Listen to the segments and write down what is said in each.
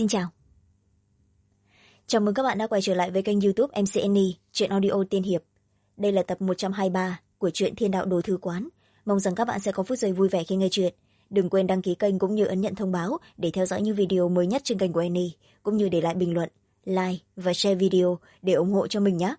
Xin chào. Chào mừng các bạn đã quay trở lại với kênh YouTube MCNE, truyện audio tiên hiệp. Đây là tập 123 của truyện Thiên Đạo Đồ Thư Quán. Mong rằng các bạn sẽ có phút giây vui vẻ khi nghe truyện. Đừng quên đăng ký kênh cũng như ấn nhận thông báo để theo dõi những video mới nhất trên kênh của Annie, cũng như để lại bình luận, like và share video để ủng hộ cho mình nhé.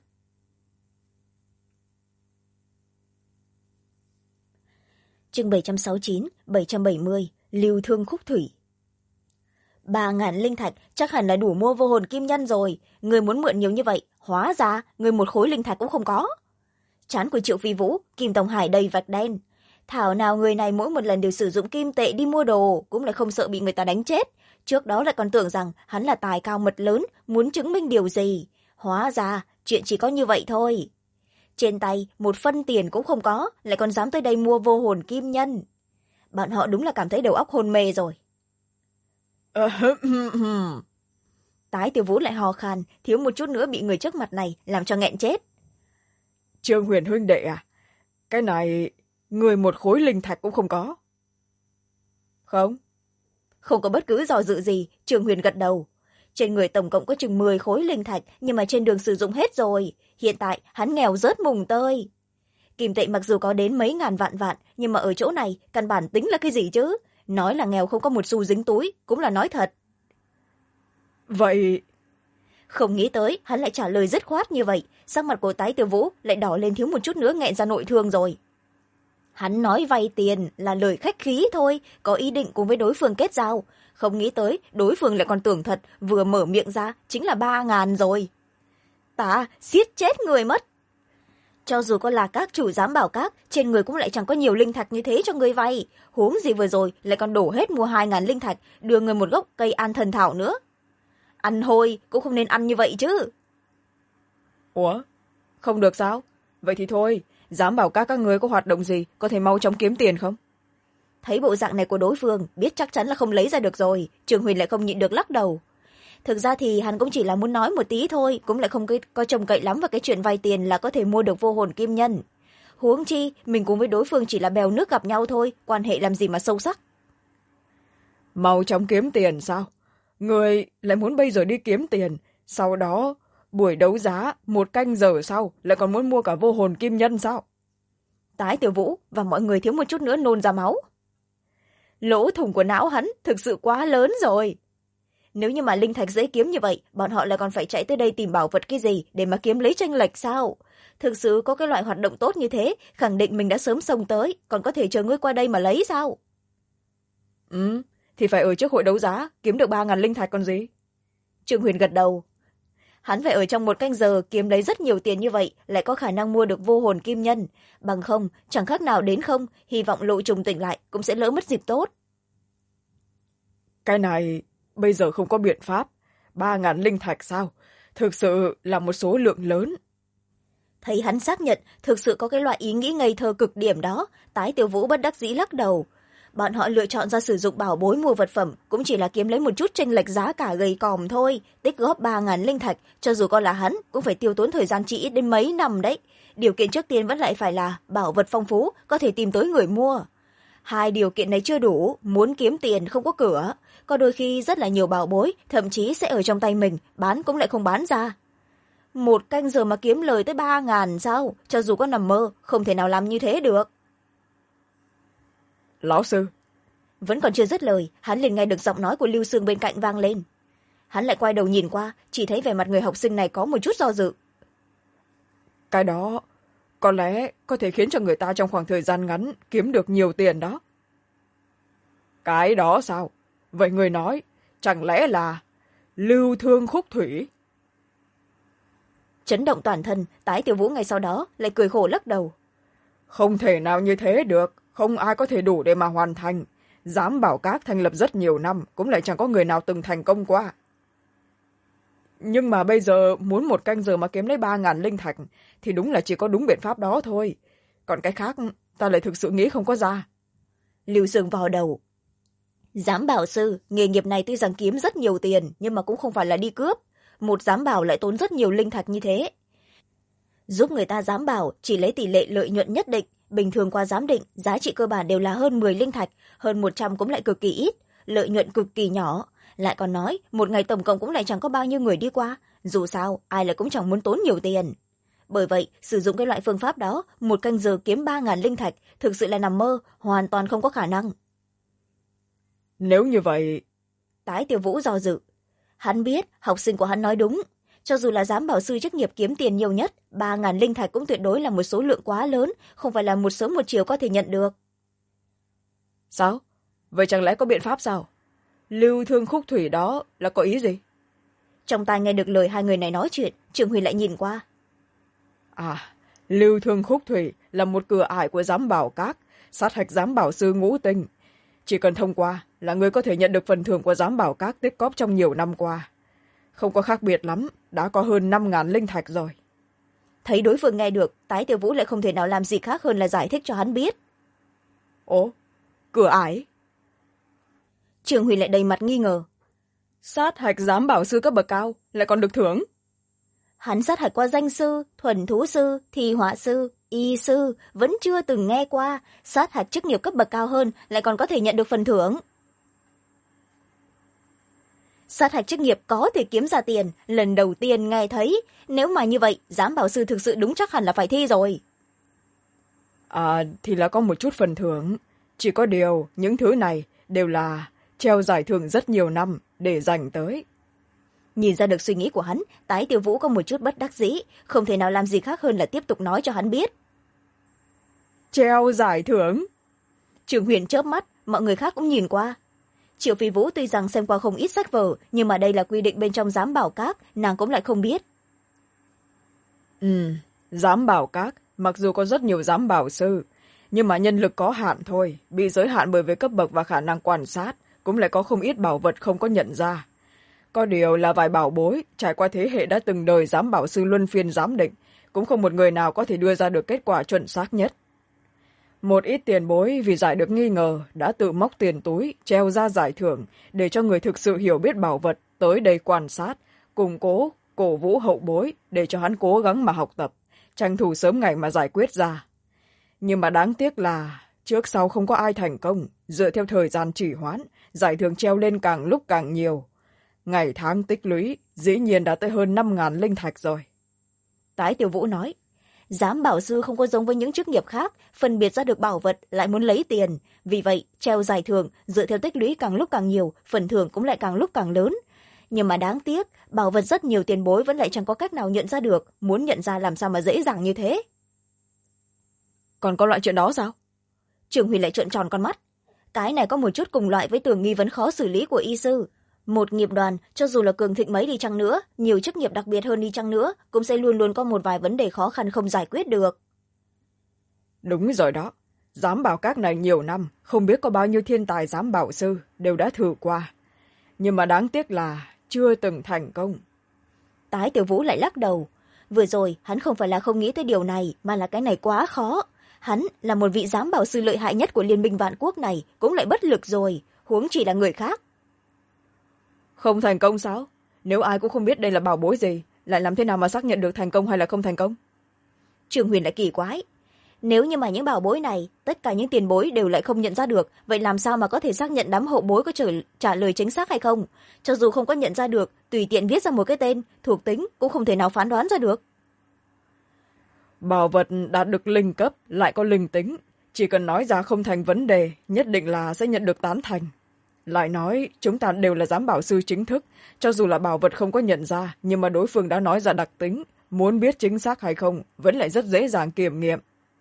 Chương 769, 770, Lưu Thương Khúc Thủy. 3.000 linh thạch chắc hẳn là đủ mua vô hồn kim nhân rồi. Người muốn mượn nhiều như vậy, hóa ra người một khối linh thạch cũng không có. Trán của Triệu Phi Vũ, Kim Tông Hải đầy vạch đen. Thảo nào người này mỗi một lần đều sử dụng kim tệ đi mua đồ, cũng lại không sợ bị người ta đánh chết. Trước đó lại còn tưởng rằng hắn là tài cao mật lớn, muốn chứng minh điều gì. Hóa ra chuyện chỉ có như vậy thôi. Trên tay một phân tiền cũng không có, lại còn dám tới đây mua vô hồn kim nhân. Bọn họ đúng là cảm thấy đầu óc hôn mê rồi. Tái Tiểu Vũ lại hò khan, thiếu một chút nữa bị người trước mặt này làm cho nghẹn chết. Trương Huyền huynh đệ à, cái này người một khối linh thạch cũng không có. Không có bất cứ do dự gì, Trương Huyền gật đầu. Trên người tổng cộng có chừng 10 khối linh thạch, nhưng mà trên đường sử dụng hết rồi. Hiện tại hắn nghèo rớt mùng tơi. Kim tệ mặc dù có đến mấy ngàn vạn, nhưng mà ở chỗ này căn bản tính là cái gì chứ? Nói là nghèo không có một xu dính túi cũng là nói thật. Vậy không nghĩ tới hắn lại trả lời dứt khoát như vậy. Sắc mặt của Tái Tiểu Vũ lại đỏ lên, thiếu một chút nữa nghẹn ra nội thương rồi. Hắn nói vay tiền là lời khách khí thôi, có ý định cùng với đối phương kết giao. Không nghĩ tới đối phương lại còn tưởng thật, vừa mở miệng ra chính là 3.000 rồi. Ta siết chết người mất. Cho dù có là các chủ giám bảo các, trên người cũng lại chẳng có nhiều linh thạch như thế cho người vay. Huống gì vừa rồi lại còn đổ hết mua 2.000 linh thạch, đưa người một gốc cây an thần thảo nữa. Ăn hôi cũng không nên ăn như vậy chứ. Ủa, không được sao? Vậy thì thôi, giám bảo các người có hoạt động gì, có thể mau chóng kiếm tiền không? Thấy bộ dạng này của đối phương, biết chắc chắn là không lấy ra được rồi. Trường Huyền lại không nhịn được lắc đầu. Thực ra thì hắn cũng chỉ là muốn nói một tí thôi, cũng lại không có trông cậy lắm vào cái chuyện vay tiền là có thể mua được vô hồn kim nhân. Huống chi mình cùng với đối phương chỉ là bèo nước gặp nhau thôi, quan hệ làm gì mà sâu sắc. Mau chóng kiếm tiền sao? Người lại muốn bây giờ đi kiếm tiền, sau đó buổi đấu giá 1 canh giờ sau lại còn muốn mua cả vô hồn kim nhân sao? Tái Tiểu Vũ và mọi người thiếu một chút nữa nôn ra máu. Lỗ thủng của não hắn thực sự quá lớn rồi. Nếu như mà linh thạch dễ kiếm như vậy, bọn họ lại còn phải chạy tới đây tìm bảo vật cái gì để mà kiếm lấy chênh lệch sao? Thực sự có cái loại hoạt động tốt như thế, khẳng định mình đã sớm xông tới, còn có thể chờ ngươi qua đây mà lấy sao? Thì phải ở trước hội đấu giá, kiếm được 3.000 linh thạch còn gì? Trương Huyền gật đầu. Hắn phải ở trong 1 canh giờ kiếm lấy rất nhiều tiền như vậy, lại có khả năng mua được vô hồn kim nhân. Bằng không, chẳng khác nào đến không, hy vọng Lộ Trùng tỉnh lại cũng sẽ lỡ mất dịp tốt. Cái này bây giờ không có biện pháp. 3.000 linh thạch sao? Thực sự là một số lượng lớn. Thấy hắn xác nhận thực sự có cái loại ý nghĩ ngây thơ cực điểm đó, Tái Tiểu Vũ bất đắc dĩ lắc đầu. Bọn họ lựa chọn ra sử dụng bảo bối mua vật phẩm cũng chỉ là kiếm lấy một chút chênh lệch giá cả gầy còm thôi. Tích góp 3.000 linh thạch, cho dù có là hắn cũng phải tiêu tốn thời gian chỉ ít đến mấy năm đấy. Điều kiện trước tiên vẫn lại phải là bảo vật phong phú, có thể tìm tới người mua. 2 điều kiện này chưa đủ, muốn kiếm tiền không có cửa. Có đôi khi rất là nhiều bảo bối, thậm chí sẽ ở trong tay mình, bán cũng lại không bán ra. 1 canh giờ mà kiếm lời tới 3.000 sao? Cho dù có nằm mơ, không thể nào làm như thế được. Lão sư. Vẫn còn chưa dứt lời, hắn liền nghe được giọng nói của Lưu Sương bên cạnh vang lên. Hắn lại quay đầu nhìn qua, chỉ thấy vẻ mặt người học sinh này có một chút do dự. Cái đó có lẽ có thể khiến cho người ta trong khoảng thời gian ngắn kiếm được nhiều tiền đó. Cái đó sao? Vậy người nói, chẳng lẽ là Lưu Thương Khúc Thủy? Chấn động toàn thân, Tái Tiểu Vũ ngay sau đó lại cười khổ lắc đầu. Không thể nào như thế được, không ai có thể đủ để mà hoàn thành. Giám bảo các thành lập rất nhiều năm, cũng lại chẳng có người nào từng thành công qua. Nhưng mà bây giờ muốn 1 canh giờ mà kiếm lấy 3.000 linh thạch thì đúng là chỉ có đúng biện pháp đó thôi. Còn cái khác ta lại thực sự nghĩ không có ra. Lưu Sương vào đầu. Giám bảo sư, nghề nghiệp này tuy rằng kiếm rất nhiều tiền, nhưng mà cũng không phải là đi cướp. Một giám bảo lại tốn rất nhiều linh thạch như thế. Giúp người ta giám bảo chỉ lấy tỷ lệ lợi nhuận nhất định. Bình thường qua giám định, giá trị cơ bản đều là hơn 10 linh thạch, hơn 100 cũng lại cực kỳ ít, lợi nhuận cực kỳ nhỏ. lại còn nói một ngày tổng cộng cũng lại chẳng có bao nhiêu người đi qua, dù sao ai lại cũng chẳng muốn tốn nhiều tiền. Bởi vậy sử dụng cái loại phương pháp đó, một canh giờ kiếm 3.000 linh thạch thực sự là nằm mơ, hoàn toàn không có khả năng. Nếu như vậy... Tái Tiêu Vũ do dự. Hắn biết học sinh của hắn nói đúng, cho dù là giám bảo sư chức nghiệp kiếm tiền nhiều nhất, 3.000 linh thạch cũng tuyệt đối là một số lượng quá lớn, không phải là một sớm một chiều có thể nhận được. Sao? Vậy chẳng lẽ có biện pháp sao? Lưu Thương Khúc Thủy đó là có ý gì? Trong tai nghe được lời hai người này nói chuyện, Trường Huy lại nhìn qua. Lưu Thương Khúc Thủy là một cửa ải của giám bảo các, sát hạch giám bảo sư ngũ tinh. Chỉ cần thông qua là người có thể nhận được phần thưởng của giám bảo các tích cóp trong nhiều năm qua. Không có khác biệt lắm, đã có hơn 5.000 linh thạch rồi. Thấy đối phương nghe được, Tái Tiêu Vũ lại không thể nào làm gì khác hơn là giải thích cho hắn biết. Ồ, cửa ải? Trường Huy lại đầy mặt nghi ngờ. Sát hạch giám bảo sư cấp bậc cao lại còn được thưởng? Hắn sát hạch qua danh sư, thuần thú sư, thi họa sư, y sư, vẫn chưa từng nghe qua sát hạch chức nghiệp cấp bậc cao hơn lại còn có thể nhận được phần thưởng. Sát hạch chức nghiệp có thể kiếm ra tiền, lần đầu tiên nghe thấy. Nếu mà như vậy, giám bảo sư thực sự đúng chắc hẳn là phải thi rồi. Thì là có một chút phần thưởng. Chỉ có điều, những thứ này đều là treo giải thưởng rất nhiều năm để dành tới. Nhìn ra được suy nghĩ của hắn, Tái Tiêu Vũ có một chút bất đắc dĩ, không thể nào làm gì khác hơn là tiếp tục nói cho hắn biết. Treo giải thưởng? Trường Huyền chớp mắt, mọi người khác cũng nhìn qua. Triệu Phi Vũ tuy rằng xem qua không ít sách vở, nhưng mà đây là quy định bên trong giám bảo các, nàng cũng lại không biết. Giám bảo các, mặc dù có rất nhiều giám bảo sư, nhưng mà nhân lực có hạn thôi, bị giới hạn bởi với cấp bậc và khả năng quan sát, cũng lại có không ít bảo vật không có nhận ra. Có điều là vài bảo bối, trải qua thế hệ đã từng đời giám bảo sư luân phiên giám định, cũng không một người nào có thể đưa ra được kết quả chuẩn xác nhất. Một ít tiền bối vì giải được nghi ngờ đã tự móc tiền túi, treo ra giải thưởng để cho người thực sự hiểu biết bảo vật tới đây quan sát, củng cố, cổ vũ hậu bối để cho hắn cố gắng mà học tập, tranh thủ sớm ngày mà giải quyết ra. Nhưng mà đáng tiếc là trước sau không có ai thành công, dựa theo thời gian trì hoãn, giải thưởng treo lên càng lúc càng nhiều. Ngày tháng tích lũy, dĩ nhiên đã tới hơn 5.000 linh thạch rồi. Tái Tiêu Vũ nói, giám bảo sư không có giống với những chức nghiệp khác, phân biệt ra được bảo vật lại muốn lấy tiền. Vì vậy, treo giải thưởng, dựa theo tích lũy càng lúc càng nhiều, phần thưởng cũng lại càng lúc càng lớn. Nhưng mà đáng tiếc, bảo vật rất nhiều tiền bối vẫn lại chẳng có cách nào nhận ra được, muốn nhận ra làm sao mà dễ dàng như thế. Còn có loại chuyện đó sao? Trường Huy lại trợn tròn con mắt. Cái này có một chút cùng loại với tường nghi vấn khó xử lý của y sư. Một nghiệp đoàn, cho dù là cường thịnh mấy đi chăng nữa, nhiều chức nghiệp đặc biệt hơn đi chăng nữa, cũng sẽ luôn luôn có một vài vấn đề khó khăn không giải quyết được. Đúng rồi đó. Giám bảo các này nhiều năm, không biết có bao nhiêu thiên tài giám bảo sư đều đã thử qua. Nhưng mà đáng tiếc là chưa từng thành công. Tái Tiểu Vũ lại lắc đầu. Vừa rồi, hắn không phải là không nghĩ tới điều này, mà là cái này quá khó. Hắn là một vị giám bảo sư lợi hại nhất của Liên minh Vạn Quốc này, cũng lại bất lực rồi, huống chỉ là người khác. Không thành công sao? Nếu ai cũng không biết đây là bảo bối gì, lại làm thế nào mà xác nhận được thành công hay là không thành công? Trường Huyền lại kỳ quái. Nếu như mà những bảo bối này, tất cả những tiền bối đều lại không nhận ra được, vậy làm sao mà có thể xác nhận đám hậu bối có trả lời chính xác hay không? Cho dù không có nhận ra được, tùy tiện viết ra một cái tên, thuộc tính cũng không thể nào phán đoán ra được. Bảo vật đạt được linh cấp, lại có linh tính. Chỉ cần nói ra không thành vấn đề, nhất định là sẽ nhận được tán thành. Lại nói, chúng ta đều là giám bảo sư chính thức. Cho dù là bảo vật không có nhận ra, nhưng mà đối phương đã nói ra đặc tính. Muốn biết chính xác hay không, vẫn lại rất dễ dàng kiểm nghiệm.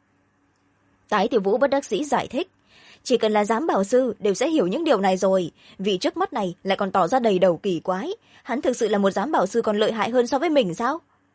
Tái Tiểu Vũ bất đắc dĩ giải thích. Chỉ cần là giám bảo sư đều sẽ hiểu những điều này rồi. Vì trước mắt này lại còn tỏ ra đầy đầu kỳ quái. Hắn thực sự là một giám bảo sư còn lợi hại hơn so với mình sao?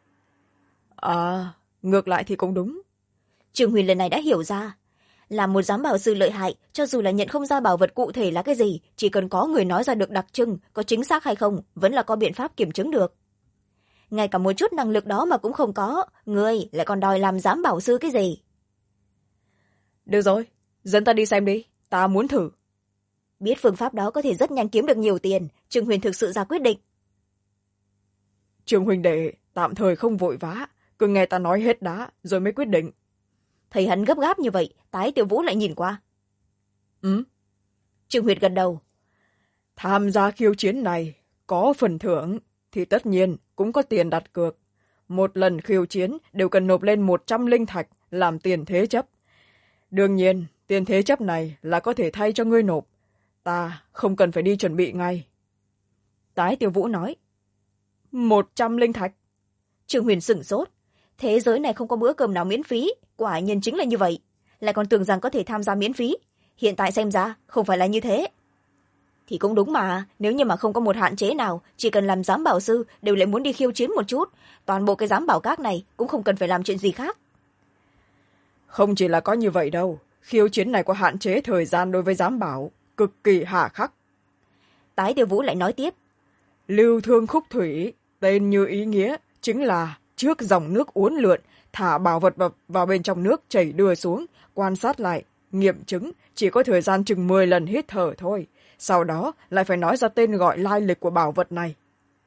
Ngược lại thì cũng đúng. Trường Huyền lần này đã hiểu ra. Là một giám bảo sư lợi hại, cho dù là nhận không ra bảo vật cụ thể là cái gì, chỉ cần có người nói ra được đặc trưng, có chính xác hay không, vẫn là có biện pháp kiểm chứng được. Ngay cả một chút năng lực đó mà cũng không có, người lại còn đòi làm giám bảo sư cái gì? Được rồi, dẫn ta đi xem đi, ta muốn thử. Biết phương pháp đó có thể rất nhanh kiếm được nhiều tiền, Trường Huyền thực sự ra quyết định. Trường huynh đệ, tạm thời không vội vã, cứ nghe ta nói hết đã, rồi mới quyết định. Thấy hắn gấp gáp như vậy, Tái Tiểu Vũ lại nhìn qua. Ừ? Trường Huyệt gật đầu. Tham gia khiêu chiến này có phần thưởng thì tất nhiên cũng có tiền đặt cược. Một lần khiêu chiến đều cần nộp lên 100 linh thạch làm tiền thế chấp. Đương nhiên, tiền thế chấp này là có thể thay cho ngươi nộp. Ta không cần phải đi chuẩn bị ngay. Tái Tiêu Vũ nói. 100 linh thạch. Trương Huyền sửng sốt. Thế giới này không có bữa cơm nào miễn phí, quả nhiên chính là như vậy. Lại còn tưởng rằng có thể tham gia miễn phí. Hiện tại xem ra không phải là như thế. Thì cũng đúng mà, nếu như mà không có một hạn chế nào, chỉ cần làm giám bảo sư đều lại muốn đi khiêu chiến một chút. Toàn bộ cái giám bảo các này cũng không cần phải làm chuyện gì khác. Không chỉ là có như vậy đâu, khiêu chiến này có hạn chế thời gian đối với giám bảo, cực kỳ hà khắc. Tái Tiêu Vũ lại nói tiếp. Lưu thương khúc thủy, tên như ý nghĩa, chính là trước dòng nước uốn lượn, thả bảo vật vào bên trong nước chảy đưa xuống, quan sát lại, nghiệm chứng, chỉ có thời gian chừng 10 lần hít thở thôi. Sau đó lại phải nói ra tên gọi lai lịch của bảo vật này.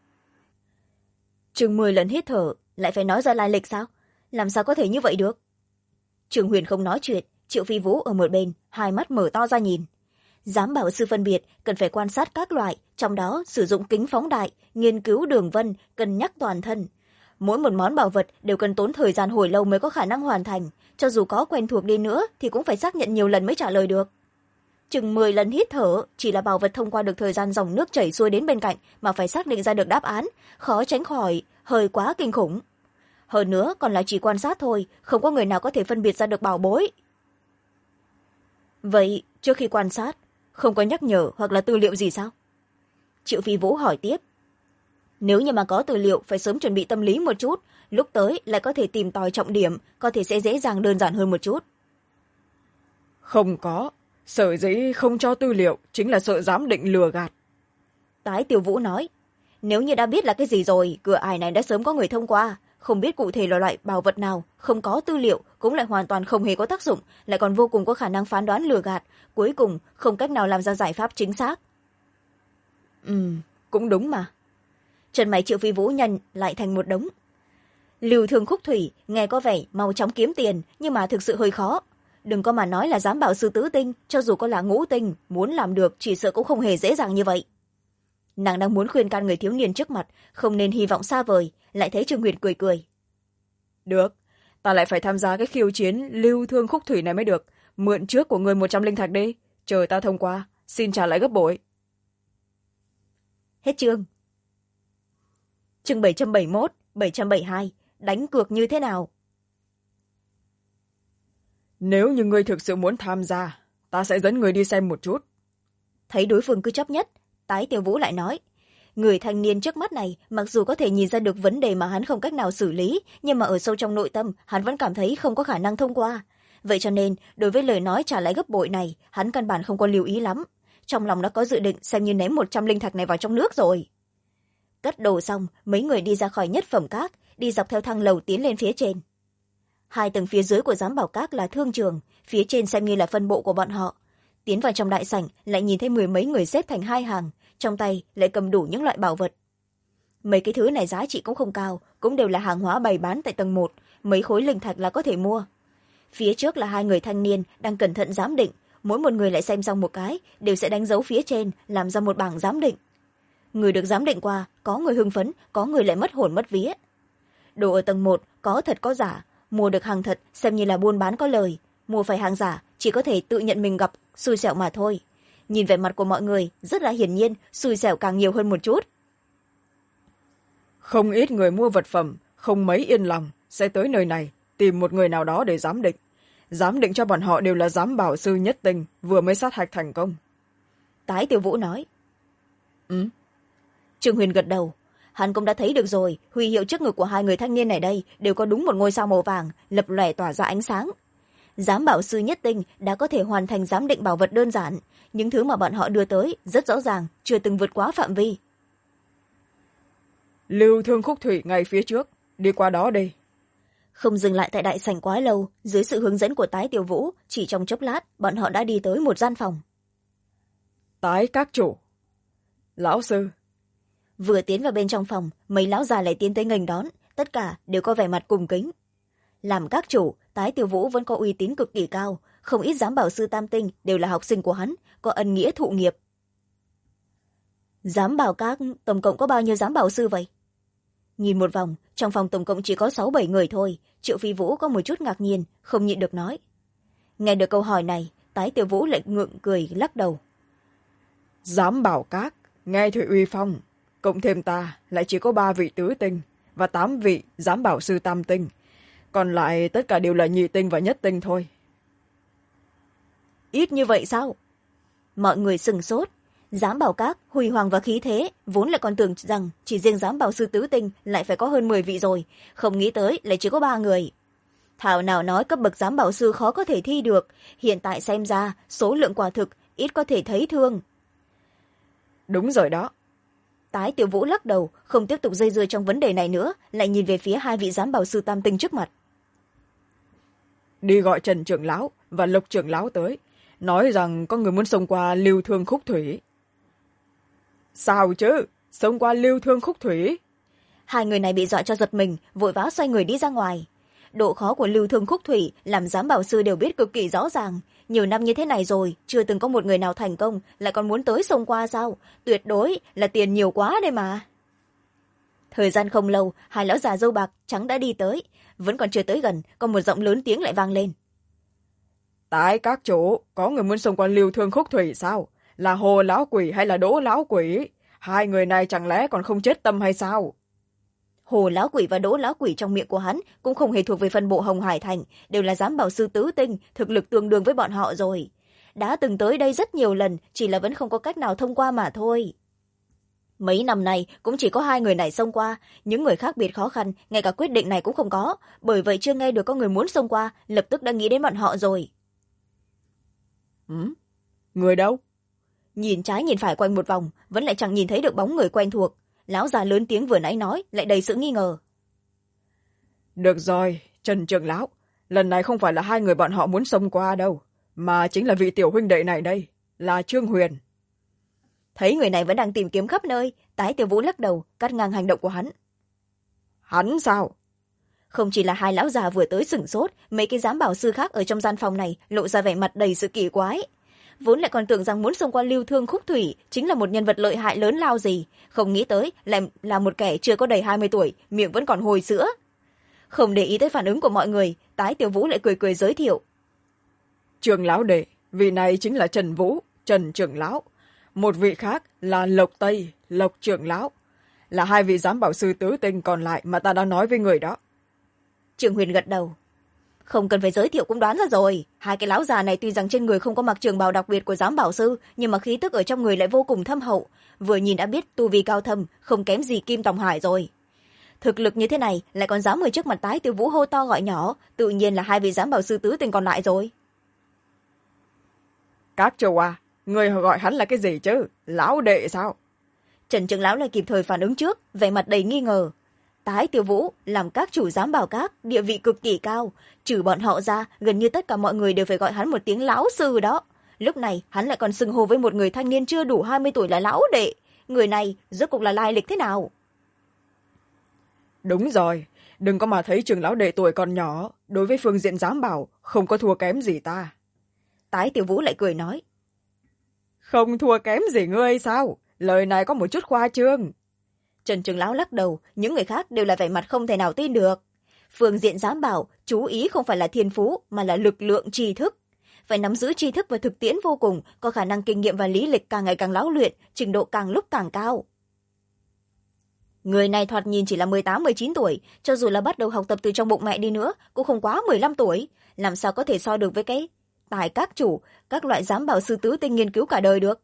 Chừng 10 lần hít thở, lại phải nói ra lai lịch sao? Làm sao có thể như vậy được? Trương Huyền không nói chuyện, Triệu Phi Vũ ở một bên, hai mắt mở to ra nhìn. Giám bảo sư phân biệt, cần phải quan sát các loại, trong đó sử dụng kính phóng đại, nghiên cứu đường vân, cân nhắc toàn thân. Mỗi một món bảo vật đều cần tốn thời gian hồi lâu mới có khả năng hoàn thành, cho dù có quen thuộc đi nữa thì cũng phải xác nhận nhiều lần mới trả lời được. Chừng 10 lần hít thở, chỉ là bảo vật thông qua được thời gian dòng nước chảy xuôi đến bên cạnh mà phải xác định ra được đáp án, khó tránh khỏi, hơi quá kinh khủng. Hơn nữa còn là chỉ quan sát thôi, không có người nào có thể phân biệt ra được bảo bối. Vậy, trước khi quan sát, không có nhắc nhở hoặc là tư liệu gì sao? Triệu Phi Vũ hỏi tiếp. Nếu như mà có tư liệu, phải sớm chuẩn bị tâm lý một chút, lúc tới lại có thể tìm tòi trọng điểm, có thể sẽ dễ dàng đơn giản hơn một chút. Không có, sở dĩ không cho tư liệu chính là sợ giám định lừa gạt. Tái Tiêu Vũ nói. Nếu như đã biết là cái gì rồi, cửa ải này đã sớm có người thông qua, không biết cụ thể là loại bảo vật nào, không có tư liệu, cũng lại hoàn toàn không hề có tác dụng, lại còn vô cùng có khả năng phán đoán lừa gạt, cuối cùng không cách nào làm ra giải pháp chính xác. Cũng đúng mà. Chân mày Triệu Phi Vũ nhăn lại thành một đống. Lưu thương khúc thủy, nghe có vẻ mau chóng kiếm tiền, nhưng mà thực sự hơi khó. Đừng có mà nói là giám bảo sư tứ tinh, cho dù có là ngũ tinh, muốn làm được chỉ sợ cũng không hề dễ dàng như vậy. Nàng đang muốn khuyên can người thiếu niên trước mặt, không nên hy vọng xa vời, lại thấy Trương Huyền cười cười. Được, ta lại phải tham gia cái khiêu chiến lưu thương khúc thủy này mới được. Mượn trước của người 100 linh thạch đi, chờ ta thông qua, xin trả lại gấp bội. Hết chương. Chương 771, 772, đánh cược như thế nào? Nếu như ngươi thực sự muốn tham gia, ta sẽ dẫn người đi xem một chút. Thấy đối phương cứ chấp nhất, Tái Tiêu Vũ lại nói. Người thanh niên trước mắt này, mặc dù có thể nhìn ra được vấn đề mà hắn không cách nào xử lý, nhưng mà ở sâu trong nội tâm, hắn vẫn cảm thấy không có khả năng thông qua. Vậy cho nên, đối với lời nói trả lại gấp bội này, hắn căn bản không có lưu ý lắm. Trong lòng đã có dự định xem như ném 100 linh thạch này vào trong nước rồi. Cất đồ xong, mấy người đi ra khỏi nhất phẩm các, đi dọc theo thang lầu tiến lên phía trên. 2 tầng phía dưới của giám bảo các là thương trường, phía trên xem như là phân bộ của bọn họ. Tiến vào trong đại sảnh, lại nhìn thấy 10 mấy người xếp thành 2 hàng, trong tay lại cầm đủ những loại bảo vật. Mấy cái thứ này giá trị cũng không cao, cũng đều là hàng hóa bày bán tại tầng 1, mấy khối linh thạch là có thể mua. Phía trước là 2 người thanh niên đang cẩn thận giám định, mỗi một người lại xem xong một cái, đều sẽ đánh dấu phía trên, làm ra một bảng giám định. Người được giám định qua, có người hưng phấn, có người lại mất hồn mất vía. Đồ ở tầng 1 có thật có giả, mua được hàng thật xem như là buôn bán có lời, mua phải hàng giả chỉ có thể tự nhận mình gặp xui xẻo mà thôi. Nhìn vẻ mặt của mọi người rất là hiển nhiên, xui xẻo càng nhiều hơn một chút. Không ít người mua vật phẩm, không mấy yên lòng, sẽ tới nơi này, tìm một người nào đó để giám định. Giám định cho bọn họ đều là giám bảo sư nhất tinh, vừa mới sát hạch thành công. Tái Tiêu Vũ nói. Trương Huyền gật đầu. Hắn cũng đã thấy được rồi, huy hiệu trước ngực của 2 người thanh niên này đây đều có đúng một ngôi sao màu vàng, lập lòe tỏa ra ánh sáng. Giám bảo sư nhất tinh đã có thể hoàn thành giám định bảo vật đơn giản, những thứ mà bọn họ đưa tới rất rõ ràng, chưa từng vượt quá phạm vi. Lưu thương khúc thủy ngay phía trước, đi qua đó đi. Không dừng lại tại đại sảnh quá lâu, dưới sự hướng dẫn của Tái Tiêu Vũ, chỉ trong chốc lát bọn họ đã đi tới một gian phòng. Tái các chủ. Lão sư. Vừa tiến vào bên trong phòng, mấy lão già lại tiến tới nghênh đón, tất cả đều có vẻ mặt cung kính. Làm các chủ, Tái Tiêu Vũ vẫn có uy tín cực kỳ cao, không ít giám bảo sư tam tinh đều là học sinh của hắn, có ân nghĩa thụ nghiệp. Giám bảo các tổng cộng có bao nhiêu giám bảo sư vậy? Nhìn một vòng, trong phòng tổng cộng chỉ có 6-7 người thôi. Triệu Phi Vũ có một chút ngạc nhiên, không nhịn được nói. Nghe được câu hỏi này, Tái Tiểu Vũ lại ngượng cười lắc đầu. Giám bảo các, nghe thì uy phong, cộng thêm ta lại chỉ có 3 vị tứ tinh và 8 vị giám bảo sư tam tinh, còn lại tất cả đều là nhị tinh và nhất tinh thôi. Ít như vậy sao? Mọi người sừng sốt. Giám bảo các huy hoàng và khí thế, vốn lại còn tưởng rằng chỉ riêng giám bảo sư tứ tinh lại phải có hơn 10 vị rồi, không nghĩ tới lại chỉ có 3 người. Thảo nào nói cấp bậc giám bảo sư khó có thể thi được, hiện tại xem ra số lượng quả thực ít có thể thấy thương. Đúng rồi đó. Tái Tiểu Vũ lắc đầu, không tiếp tục dây dưa trong vấn đề này nữa, lại nhìn về phía 2 vị giám bảo sư tam tinh trước mặt. Đi gọi Trần trưởng lão và Lộc trưởng lão tới, nói rằng có người muốn xông qua Lưu Thương Khúc Thủy. Sao chứ? Xông qua Lưu Thương Khúc Thủy? 2 người này bị dọa cho giật mình, vội vã xoay người đi ra ngoài. Độ khó của Lưu Thương Khúc Thủy làm giám bảo sư đều biết cực kỳ rõ ràng. Nhiều năm như thế này rồi, chưa từng có một người nào thành công, lại còn muốn tới xông qua sao? Tuyệt đối là tiền nhiều quá đây mà. Thời gian không lâu, 2 lão già râu bạc trắng đã đi tới. Vẫn còn chưa tới gần, có một giọng lớn tiếng lại vang lên. Tại các chủ, có người muốn xông qua Lưu Thương Khúc Thủy sao? Là Hồ lão quỷ hay là Đỗ lão quỷ? 2 người này chẳng lẽ còn không chết tâm hay sao? Hồ lão quỷ và Đỗ lão quỷ trong miệng của hắn cũng không hề thuộc về phân bộ Hồng Hải Thành, đều là giám bảo sư tứ tinh, thực lực tương đương với bọn họ rồi. Đã từng tới đây rất nhiều lần, chỉ là vẫn không có cách nào thông qua mà thôi. Mấy năm nay cũng chỉ có 2 người này xông qua, những người khác biệt khó khăn, ngay cả quyết định này cũng không có, bởi vậy chưa nghe được có người muốn xông qua, lập tức đã nghĩ đến bọn họ rồi. Người đâu? Nhìn trái nhìn phải quanh một vòng, vẫn lại chẳng nhìn thấy được bóng người quen thuộc. Lão già lớn tiếng vừa nãy nói lại đầy sự nghi ngờ. Được rồi, Trần trưởng lão, lần này không phải là 2 người bọn họ muốn xông qua đâu, mà chính là vị tiểu huynh đệ này đây, là Trương Huyền. Thấy người này vẫn đang tìm kiếm khắp nơi, Tái Tiểu Vũ lắc đầu, cắt ngang hành động của hắn. Hắn sao? Không chỉ là 2 lão già vừa tới sửng sốt, mấy cái giám bảo sư khác ở trong gian phòng này lộ ra vẻ mặt đầy sự kỳ quái. Vốn lại còn tưởng rằng muốn xông qua Lưu Thương Khúc Thủy chính là một nhân vật lợi hại lớn lao gì, không nghĩ tới lại là một kẻ chưa có đầy 20 tuổi, miệng vẫn còn hồi sữa. Không để ý tới phản ứng của mọi người, Tái Tiểu Vũ lại cười cười giới thiệu. Trường lão đệ, vị này chính là Trần Vũ, Trần trưởng lão. Một vị khác là Lộc Tây, Lộc trưởng lão. Là 2 vị giám bảo sư tứ tinh còn lại mà ta đã nói với người đó. Trương Huyền gật đầu. Không cần phải giới thiệu cũng đoán ra rồi, 2 cái lão già này tuy rằng trên người không có mặc trường bào đặc biệt của giám bảo sư, nhưng mà khí tức ở trong người lại vô cùng thâm hậu, vừa nhìn đã biết tu vi cao thâm, không kém gì Kim Tòng Hải rồi. Thực lực như thế này lại còn dám ở trước mặt Tái Tiểu Vũ hô to gọi nhỏ, tự nhiên là 2 vị giám bảo sư tứ tinh còn lại rồi. Các châu à, người gọi hắn là cái gì chứ? Lão đệ sao? Trần trưởng lão lại kịp thời phản ứng trước, vẻ mặt đầy nghi ngờ. Tái Tiểu Vũ làm các chủ giám bảo các, địa vị cực kỳ cao, trừ bọn họ ra, gần như tất cả mọi người đều phải gọi hắn một tiếng lão sư đó. Lúc này hắn lại còn xưng hô với một người thanh niên chưa đủ 20 tuổi là lão đệ. Người này rốt cuộc là lai lịch thế nào? Đúng rồi, đừng có mà thấy trường lão đệ tuổi còn nhỏ, đối với phương diện giám bảo không có thua kém gì ta. Tái Tiểu Vũ lại cười nói. Không thua kém gì ngươi sao? Lời này có một chút khoa trương. Trần trưởng lão lắc đầu, những người khác đều là vẻ mặt không thể nào tin được. Phương diện giám bảo, chú ý không phải là thiên phú, mà là lực lượng tri thức. Phải nắm giữ tri thức và thực tiễn vô cùng, có khả năng kinh nghiệm và lý lịch càng ngày càng lão luyện, trình độ càng lúc càng cao. Người này thoạt nhìn chỉ là 18-19 tuổi, cho dù là bắt đầu học tập từ trong bụng mẹ đi nữa, cũng không quá 15 tuổi. Làm sao có thể so được với cái tài các chủ, các loại giám bảo sư tứ tinh nghiên cứu cả đời được.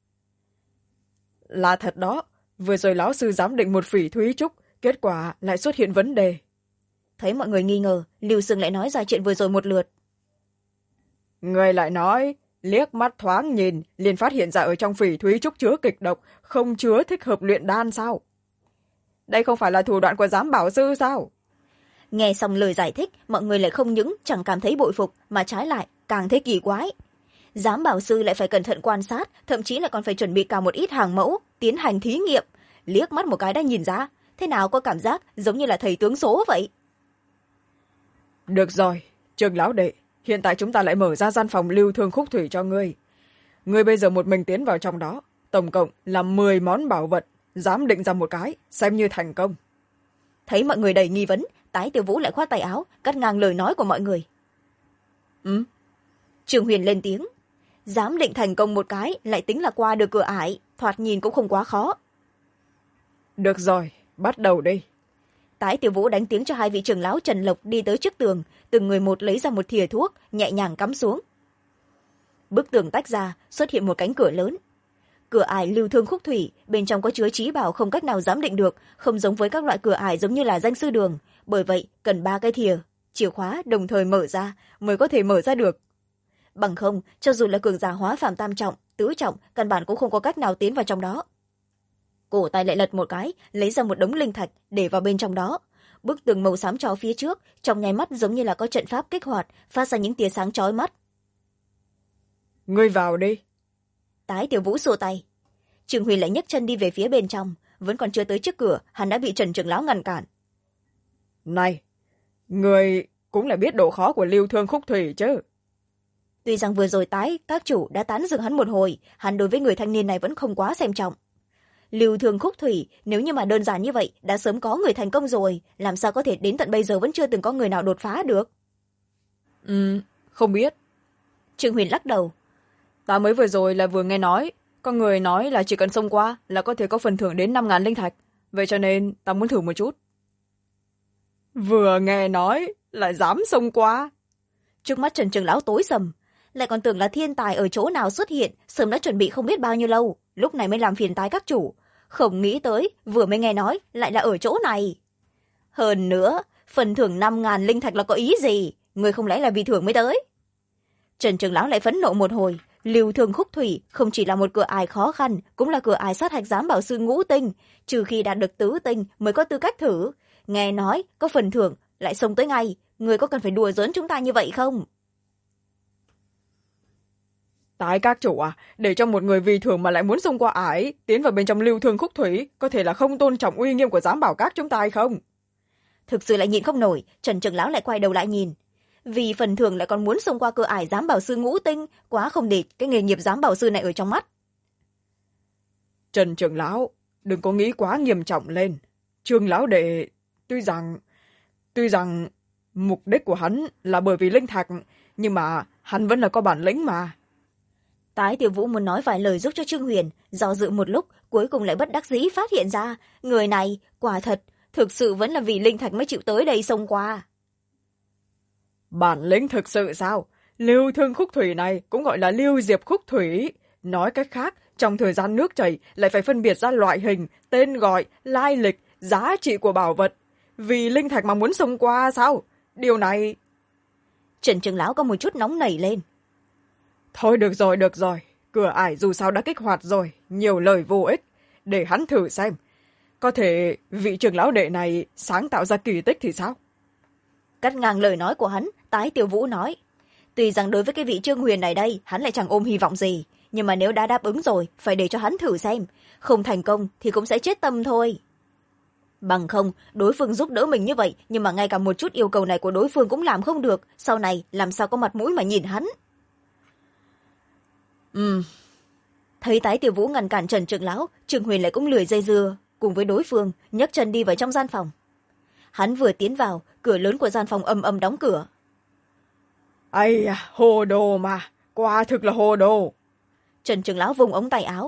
Là thật đó, vừa rồi lão sư giám định một phỉ thúy trúc, kết quả lại xuất hiện vấn đề. Thấy mọi người nghi ngờ, Lưu Sương lại nói ra chuyện vừa rồi một lượt. Người lại nói, liếc mắt thoáng nhìn, liền phát hiện ra ở trong phỉ thúy trúc chứa kịch độc, không chứa thích hợp luyện đan sao? Đây không phải là thủ đoạn của giám bảo sư sao? Nghe xong lời giải thích, mọi người lại không những chẳng cảm thấy bội phục, mà trái lại càng thấy kỳ quái. Giám bảo sư lại phải cẩn thận quan sát, thậm chí lại còn phải chuẩn bị cả một ít hàng mẫu, tiến hành thí nghiệm. Liếc mắt một cái đã nhìn ra, thế nào có cảm giác giống như là thầy tướng số vậy. Được rồi, Trương lão đệ, hiện tại chúng ta lại mở ra gian phòng Lưu Thương Khúc Thủy cho ngươi. Ngươi bây giờ một mình tiến vào trong đó, tổng cộng là 10 món bảo vật, giám định ra một cái, xem như thành công. Thấy mọi người đầy nghi vấn, Tái Tiểu Vũ lại khoát tay áo, cắt ngang lời nói của mọi người. Trương Huyền lên tiếng. Giám định thành công một cái, lại tính là qua được cửa ải, thoạt nhìn cũng không quá khó. Được rồi, bắt đầu đi. Tái Tiểu Vũ đánh tiếng cho hai vị trưởng lão Trần Lộc đi tới trước tường, từng người một lấy ra một thìa thuốc, nhẹ nhàng cắm xuống. Bức tường tách ra, xuất hiện một cánh cửa lớn. Cửa ải lưu thương khúc thủy, bên trong có chứa trí bảo không cách nào giám định được, không giống với các loại cửa ải giống như là danh sư đường, bởi vậy cần 3 cái thìa, chìa khóa đồng thời mở ra mới có thể mở ra được. Bằng không, cho dù là cường giả hóa phàm tam trọng, tứ trọng, căn bản cũng không có cách nào tiến vào trong đó. Cổ tay lại lật một cái, lấy ra một đống linh thạch để vào bên trong đó. Bức tường màu xám chói phía trước, trong nháy mắt giống như là có trận pháp kích hoạt, phát ra những tia sáng chói mắt. Ngươi vào đi. Tái Tiểu Vũ xua tay. Trương Huy lại nhấc chân đi về phía bên trong, vẫn còn chưa tới trước cửa, hắn đã bị Trần trưởng lão ngăn cản. Này, ngươi cũng là biết độ khó của lưu thương khúc thủy chứ. Tuy rằng vừa rồi các chủ đã tán dương hắn một hồi, hắn đối với người thanh niên này vẫn không quá xem trọng. Lưu thương khúc thủy, nếu như mà đơn giản như vậy, đã sớm có người thành công rồi, làm sao có thể đến tận bây giờ vẫn chưa từng có người nào đột phá được? Không biết. Trương Huyền lắc đầu. Ta mới vừa rồi là vừa nghe nói, có người nói là chỉ cần xông qua là có thể có phần thưởng đến 5.000 linh thạch, vậy cho nên ta muốn thử một chút. Vừa nghe nói, lại dám xông qua. Trước mắt Trần trưởng lão tối sầm, lại còn tưởng là thiên tài ở chỗ nào xuất hiện, sớm đã chuẩn bị không biết bao nhiêu lâu, lúc này mới làm phiền tái các chủ. Không nghĩ tới, vừa mới nghe nói, lại là ở chỗ này. Hơn nữa, phần thưởng 5.000 linh thạch là có ý gì? Người không lẽ là vì thưởng mới tới? Trần trưởng lão lại phẫn nộ một hồi. Lưu thương khúc thủy không chỉ là một cửa ải khó khăn, cũng là cửa ải sát hạch giám bảo sư ngũ tinh, trừ khi đạt được tứ tinh mới có tư cách thử. Nghe nói có phần thưởng lại xông tới ngay, người có cần phải đùa giỡn chúng ta như vậy không? Tái các chủ à, để cho một người vì thưởng mà lại muốn xông qua ải, tiến vào bên trong lưu thương khúc thủy, có thể là không tôn trọng uy nghiêm của giám bảo các chúng ta hay không? Thực sự lại nhìn không nổi, Trần trưởng lão lại quay đầu lại nhìn. Vì phần thưởng lại còn muốn xông qua cửa ải giám bảo sư ngũ tinh, quá không để cái nghề nghiệp giám bảo sư này ở trong mắt. Trần trưởng lão, đừng có nghĩ quá nghiêm trọng lên. Trương lão đệ, tuy rằng mục đích của hắn là bởi vì linh thạch, nhưng mà hắn vẫn là có bản lĩnh mà. Tái Tiểu Vũ muốn nói vài lời giúp cho Trương Huyền, do dự một lúc, cuối cùng lại bất đắc dĩ phát hiện ra, người này, quả thật, thực sự vẫn là vì linh thạch mới chịu tới đây xông qua. Bản lĩnh thực sự sao? Lưu thương khúc thủy này cũng gọi là lưu diệp khúc thủy. Nói cách khác, trong thời gian nước chảy lại phải phân biệt ra loại hình, tên gọi, lai lịch, giá trị của bảo vật. Vì linh thạch mà muốn xông qua sao? Điều này... Trần trưởng lão có một chút nóng nảy lên. Thôi được rồi. Cửa ải dù sao đã kích hoạt rồi, nhiều lời vô ích. Để hắn thử xem. Có thể vị trưởng lão đệ này sáng tạo ra kỳ tích thì sao? Cắt ngang lời nói của hắn, Tái Tiểu Vũ nói. Tuy rằng đối với cái vị Trương Huyền này đây, hắn lại chẳng ôm hy vọng gì. Nhưng mà nếu đã đáp ứng rồi, phải để cho hắn thử xem. Không thành công thì cũng sẽ chết tâm thôi. Bằng không, đối phương giúp đỡ mình như vậy, nhưng mà ngay cả một chút yêu cầu này của đối phương cũng làm không được. Sau này, làm sao có mặt mũi mà nhìn hắn? Thấy Tái Tiểu Vũ ngăn cản Trần trưởng lão, Trương Huyền lại cũng lười dây dưa, cùng với đối phương, nhấc chân đi vào trong gian phòng. Hắn vừa tiến vào, cửa lớn của gian phòng ầm ầm đóng cửa. Ây à, hồ đồ mà, quả thực là hồ đồ. Trần trưởng lão vùng ống tay áo.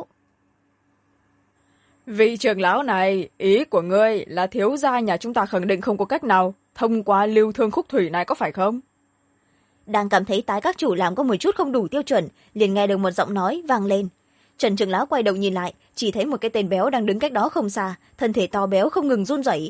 Vị trưởng lão này, ý của ngươi là thiếu gia nhà chúng ta khẳng định không có cách nào thông qua lưu thương khúc thủy này có phải không? Đang cảm thấy Tái các chủ làm có một chút không đủ tiêu chuẩn, liền nghe được một giọng nói vang lên. Trần trưởng lão quay đầu nhìn lại, chỉ thấy một cái tên béo đang đứng cách đó không xa, thân thể to béo không ngừng run rẩy.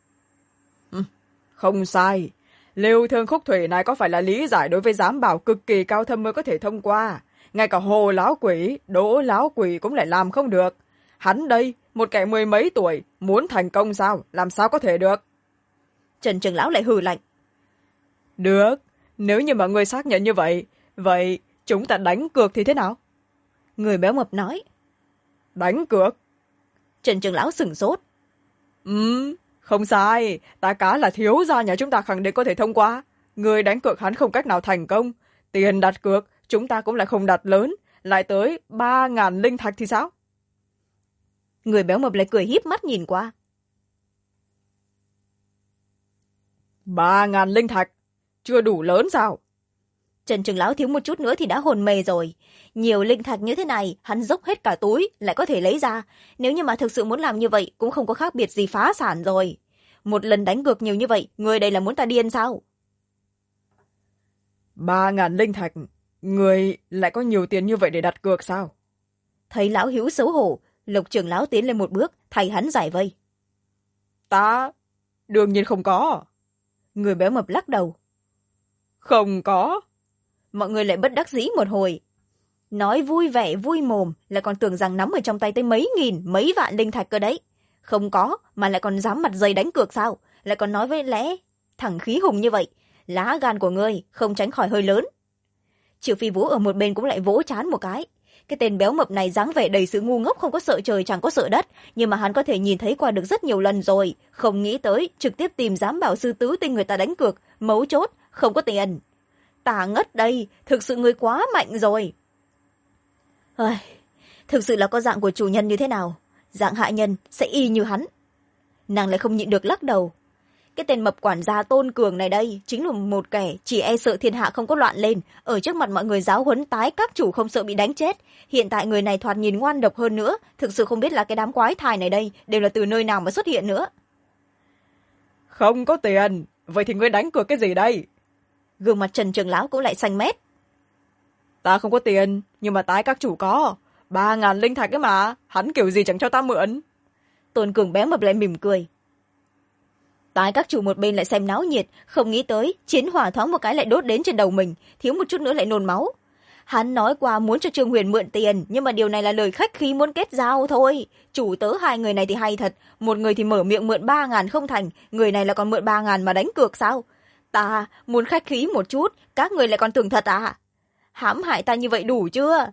Không sai, lưu thương khúc thủy này có phải là lý giải đối với giám bảo cực kỳ cao thâm mới có thể thông qua. Ngay cả hồ láo quỷ, đỗ láo quỷ cũng lại làm không được. Hắn đây, một kẻ 10 mấy tuổi, muốn thành công sao, làm sao có thể được? Trần trưởng lão lại hừ lạnh. Được, nếu như mà ngươi xác nhận như vậy, vậy chúng ta đánh cược thì thế nào? Người béo mập nói. Đánh cược? Trần trưởng lão sửng sốt. Không sai, tá cá là thiếu gia nhà chúng ta khẳng định có thể thông qua. Người đánh cược hắn không cách nào thành công. Tiền đặt cược, chúng ta cũng lại không đặt lớn, lại tới 3.000 linh thạch thì sao? Người béo mập lại cười híp mắt nhìn qua. 3.000 linh thạch, chưa đủ lớn sao? Trần trưởng lão thiếu một chút nữa thì đã hồn mề rồi. Nhiều linh thạch như thế này, hắn dốc hết cả túi, lại có thể lấy ra. Nếu như mà thực sự muốn làm như vậy, cũng không có khác biệt gì phá sản rồi. Một lần đánh cược nhiều như vậy, người đây là muốn ta điên sao? 3.000 linh thạch, người lại có nhiều tiền như vậy để đặt cược sao? Thấy lão hữu xấu hổ, Lộc trưởng lão tiến lên một bước, thay hắn giải vây. Ta đương nhiên không có. Người béo mập lắc đầu. Không có. Mọi người lại bất đắc dĩ một hồi. Nói vui vẻ vui mồm là còn tưởng rằng nắm ở trong tay tới mấy nghìn, mấy vạn linh thạch cơ đấy. Không có, mà lại còn dám mặt dày đánh cược sao? Lại còn nói với lẽ thẳng khí hùng như vậy. Lá gan của ngươi không tránh khỏi hơi lớn. Triệu Phi Vũ ở một bên cũng lại vỗ trán một cái. Cái tên béo mập này dáng vẻ đầy sự ngu ngốc, không có sợ trời chẳng có sợ đất, nhưng mà hắn có thể nhìn thấy qua được rất nhiều lần rồi, không nghĩ tới trực tiếp tìm giám bảo sư tứ tinh người ta đánh cược, mấu chốt không có tiền. Ta ngất đây, thực sự người quá mạnh rồi. Thực sự là có dạng của chủ nhân như thế nào, dạng hạ nhân sẽ y như hắn. Nàng lại không nhịn được lắc đầu. Cái tên mập quản gia Tôn Cường này đây chính là một kẻ chỉ e sợ thiên hạ không có loạn lên, ở trước mặt mọi người giáo huấn tái các chủ không sợ bị đánh chết. Hiện tại người này thoạt nhìn ngoan độc hơn nữa, thực sự không biết là cái đám quái thai này đây đều là từ nơi nào mà xuất hiện nữa. Không có tiền, vậy thì ngươi đánh cược cái gì đây? Gương mặt Trần trưởng lão cũng lại xanh mét. Ta không có tiền, nhưng mà tái các chủ có. 3.000 linh thạch ấy mà, hắn kiểu gì chẳng cho ta mượn. Tôn Cường bé mập lại mỉm cười. Tái các chủ một bên lại xem náo nhiệt, không nghĩ tới chiến hỏa thoáng một cái lại đốt đến trên đầu mình, thiếu một chút nữa lại nôn máu. Hắn nói qua muốn cho Trương Huyền mượn tiền, nhưng mà điều này là lời khách khí muốn kết giao thôi. Chủ tớ hai người này thì hay thật, một người thì mở miệng mượn 3.000 không thành, người này là còn mượn 3.000 mà đánh cược sao? Ta muốn khách khí một chút, các người lại còn tưởng thật à? Hãm hại ta như vậy đủ chưa?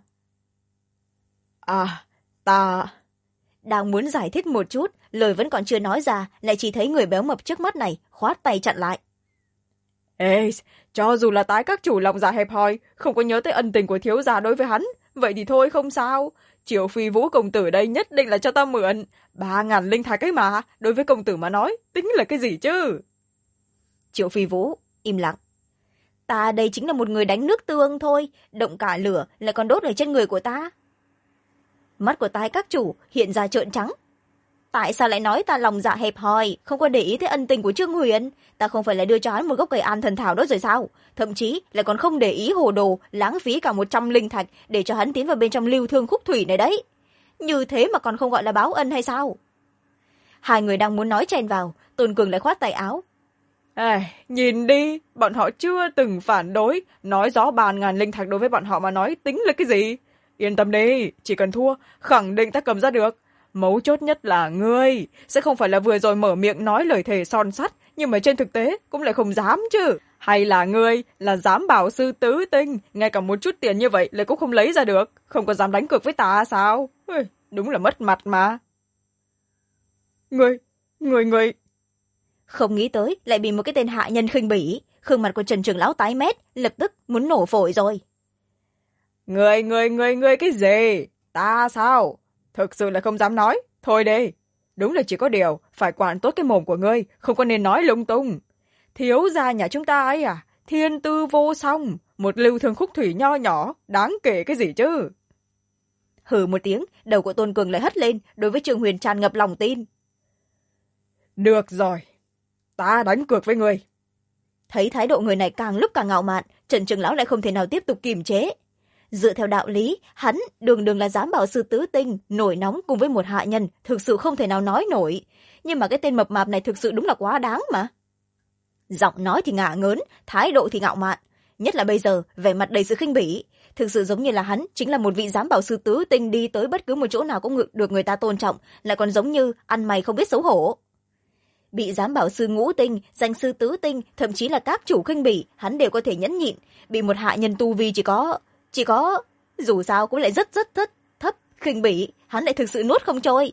Ta... Đang muốn giải thích một chút, lời vẫn còn chưa nói ra, lại chỉ thấy người béo mập trước mắt này khoát tay chặn lại. Ê, cho dù là tái các chủ lòng dạ hẹp hòi, không có nhớ tới ân tình của thiếu gia đối với hắn, vậy thì thôi không sao. Triệu Phi Vũ công tử đây nhất định là cho ta mượn. 3.000 linh thạch ấy mà, đối với công tử mà nói, tính là cái gì chứ? Triệu Phi Vũ im lặng. Ta đây chính là một người đánh nước tương thôi, động cả lửa lại còn đốt ở trên người của ta. Mắt của tai các chủ hiện ra trợn trắng. Tại sao lại nói ta lòng dạ hẹp hòi, không có để ý tới ân tình của Trương Huyền? Ta không phải là đưa cho hắn một gốc cây an thần thảo đó rồi sao? Thậm chí lại còn không để ý hồ đồ, lãng phí cả 100 linh thạch để cho hắn tiến vào bên trong lưu thương khúc thủy này đấy. Như thế mà còn không gọi là báo ân hay sao? Hai người đang muốn nói chen vào, Tôn Cường lại khoát tay áo. Nhìn đi, bọn họ chưa từng phản đối, nói rõ 3.000 linh thạch đối với bọn họ mà nói tính là cái gì? Yên tâm đi, chỉ cần thua, khẳng định ta cầm ra được. Mấu chốt nhất là ngươi, sẽ không phải là vừa rồi mở miệng nói lời thề son sắt, nhưng mà trên thực tế cũng lại không dám chứ. Hay là ngươi là dám bảo sư tứ tinh, ngay cả một chút tiền như vậy lại cũng không lấy ra được, không có dám đánh cược với ta sao? Đúng là mất mặt mà. Ngươi... Không nghĩ tới lại bị một cái tên hạ nhân khinh bỉ, gương mặt của Trần trưởng lão tái mét, lập tức muốn nổ phổi rồi. Ngươi cái gì? Ta sao? Thực sự là không dám nói. Thôi đi. Đúng là chỉ có điều, phải quản tốt cái mồm của ngươi, không có nên nói lung tung. Thiếu gia nhà chúng ta ấy à, thiên tư vô song, một lưu thương khúc thủy nho nhỏ, đáng kể cái gì chứ? Hừ một tiếng, đầu của Tôn Cường lại hất lên, đối với Trương Huyền tràn ngập lòng tin. Được rồi, ta đánh cược với ngươi. Thấy thái độ người này càng lúc càng ngạo mạn, Trần trưởng lão lại không thể nào tiếp tục kiềm chế. Dựa theo đạo lý, hắn đường là giám bảo sư tứ tinh, nổi nóng cùng với một hạ nhân, thực sự không thể nào nói nổi. Nhưng mà cái tên mập mạp này thực sự đúng là quá đáng mà. Giọng nói thì ngả ngớn, thái độ thì ngạo mạn. Nhất là bây giờ, vẻ mặt đầy sự khinh bỉ. Thực sự giống như là hắn chính là một vị giám bảo sư tứ tinh, đi tới bất cứ một chỗ nào cũng được người ta tôn trọng, lại còn giống như ăn mày không biết xấu hổ. Bị giám bảo sư ngũ tinh, danh sư tứ tinh, thậm chí là các chủ khinh bỉ, hắn đều có thể nhẫn nhịn. Bị một hạ nhân tu vi chỉ có dù sao cũng lại rất thấp khinh bỉ, hắn lại thực sự nuốt không trôi.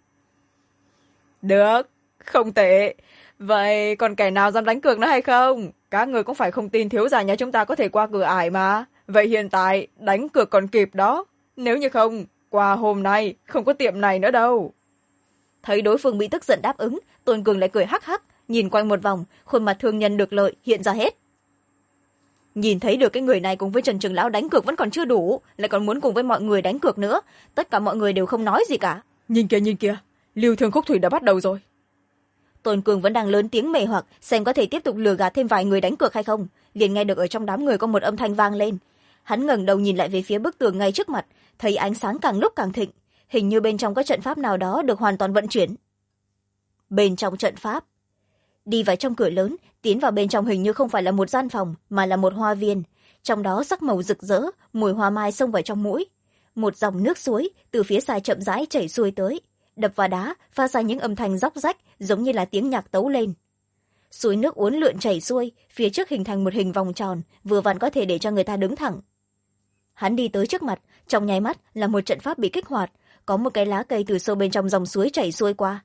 Được, không tệ. Vậy còn kẻ nào dám đánh cược nữa hay không? Các người cũng phải không tin thiếu gia nhà chúng ta có thể qua cửa ải mà. Vậy hiện tại đánh cược còn kịp đó. Nếu như không, qua hôm nay không có tiệm này nữa đâu. Thấy đối phương bị tức giận đáp ứng, Tôn Cường lại cười hắc hắc, nhìn quanh một vòng, khuôn mặt thương nhân được lợi hiện ra hết. Nhìn thấy được cái người này cùng với Trần Trường Lão đánh cược vẫn còn chưa đủ, lại còn muốn cùng với mọi người đánh cược nữa. Tất cả mọi người đều không nói gì cả. Nhìn kìa, Lưu Thương Khúc Thủy đã bắt đầu rồi. Tôn Cường vẫn đang lớn tiếng mê hoặc xem có thể tiếp tục lừa gạt thêm vài người đánh cược hay không, liền nghe được ở trong đám người có một âm thanh vang lên. Hắn ngẩng đầu nhìn lại về phía bức tường ngay trước mặt, thấy ánh sáng càng lúc càng thịnh, hình như bên trong có trận pháp nào đó được hoàn toàn vận chuyển. Bên trong trận pháp, đi vào trong cửa lớn, tiến vào bên trong hình như không phải là một gian phòng mà là một hoa viên, trong đó sắc màu rực rỡ, mùi hoa mai xông vào trong mũi. Một dòng nước suối từ phía xa chậm rãi chảy xuôi tới, đập vào đá phát ra những âm thanh róc rách giống như là tiếng nhạc tấu lên. Suối nước uốn lượn chảy xuôi, phía trước hình thành một hình vòng tròn vừa vặn có thể để cho người ta đứng thẳng. Hắn đi tới trước mặt, trong nháy mắt là một trận pháp bị kích hoạt, có một cái lá cây từ sâu bên trong dòng suối chảy xuôi qua.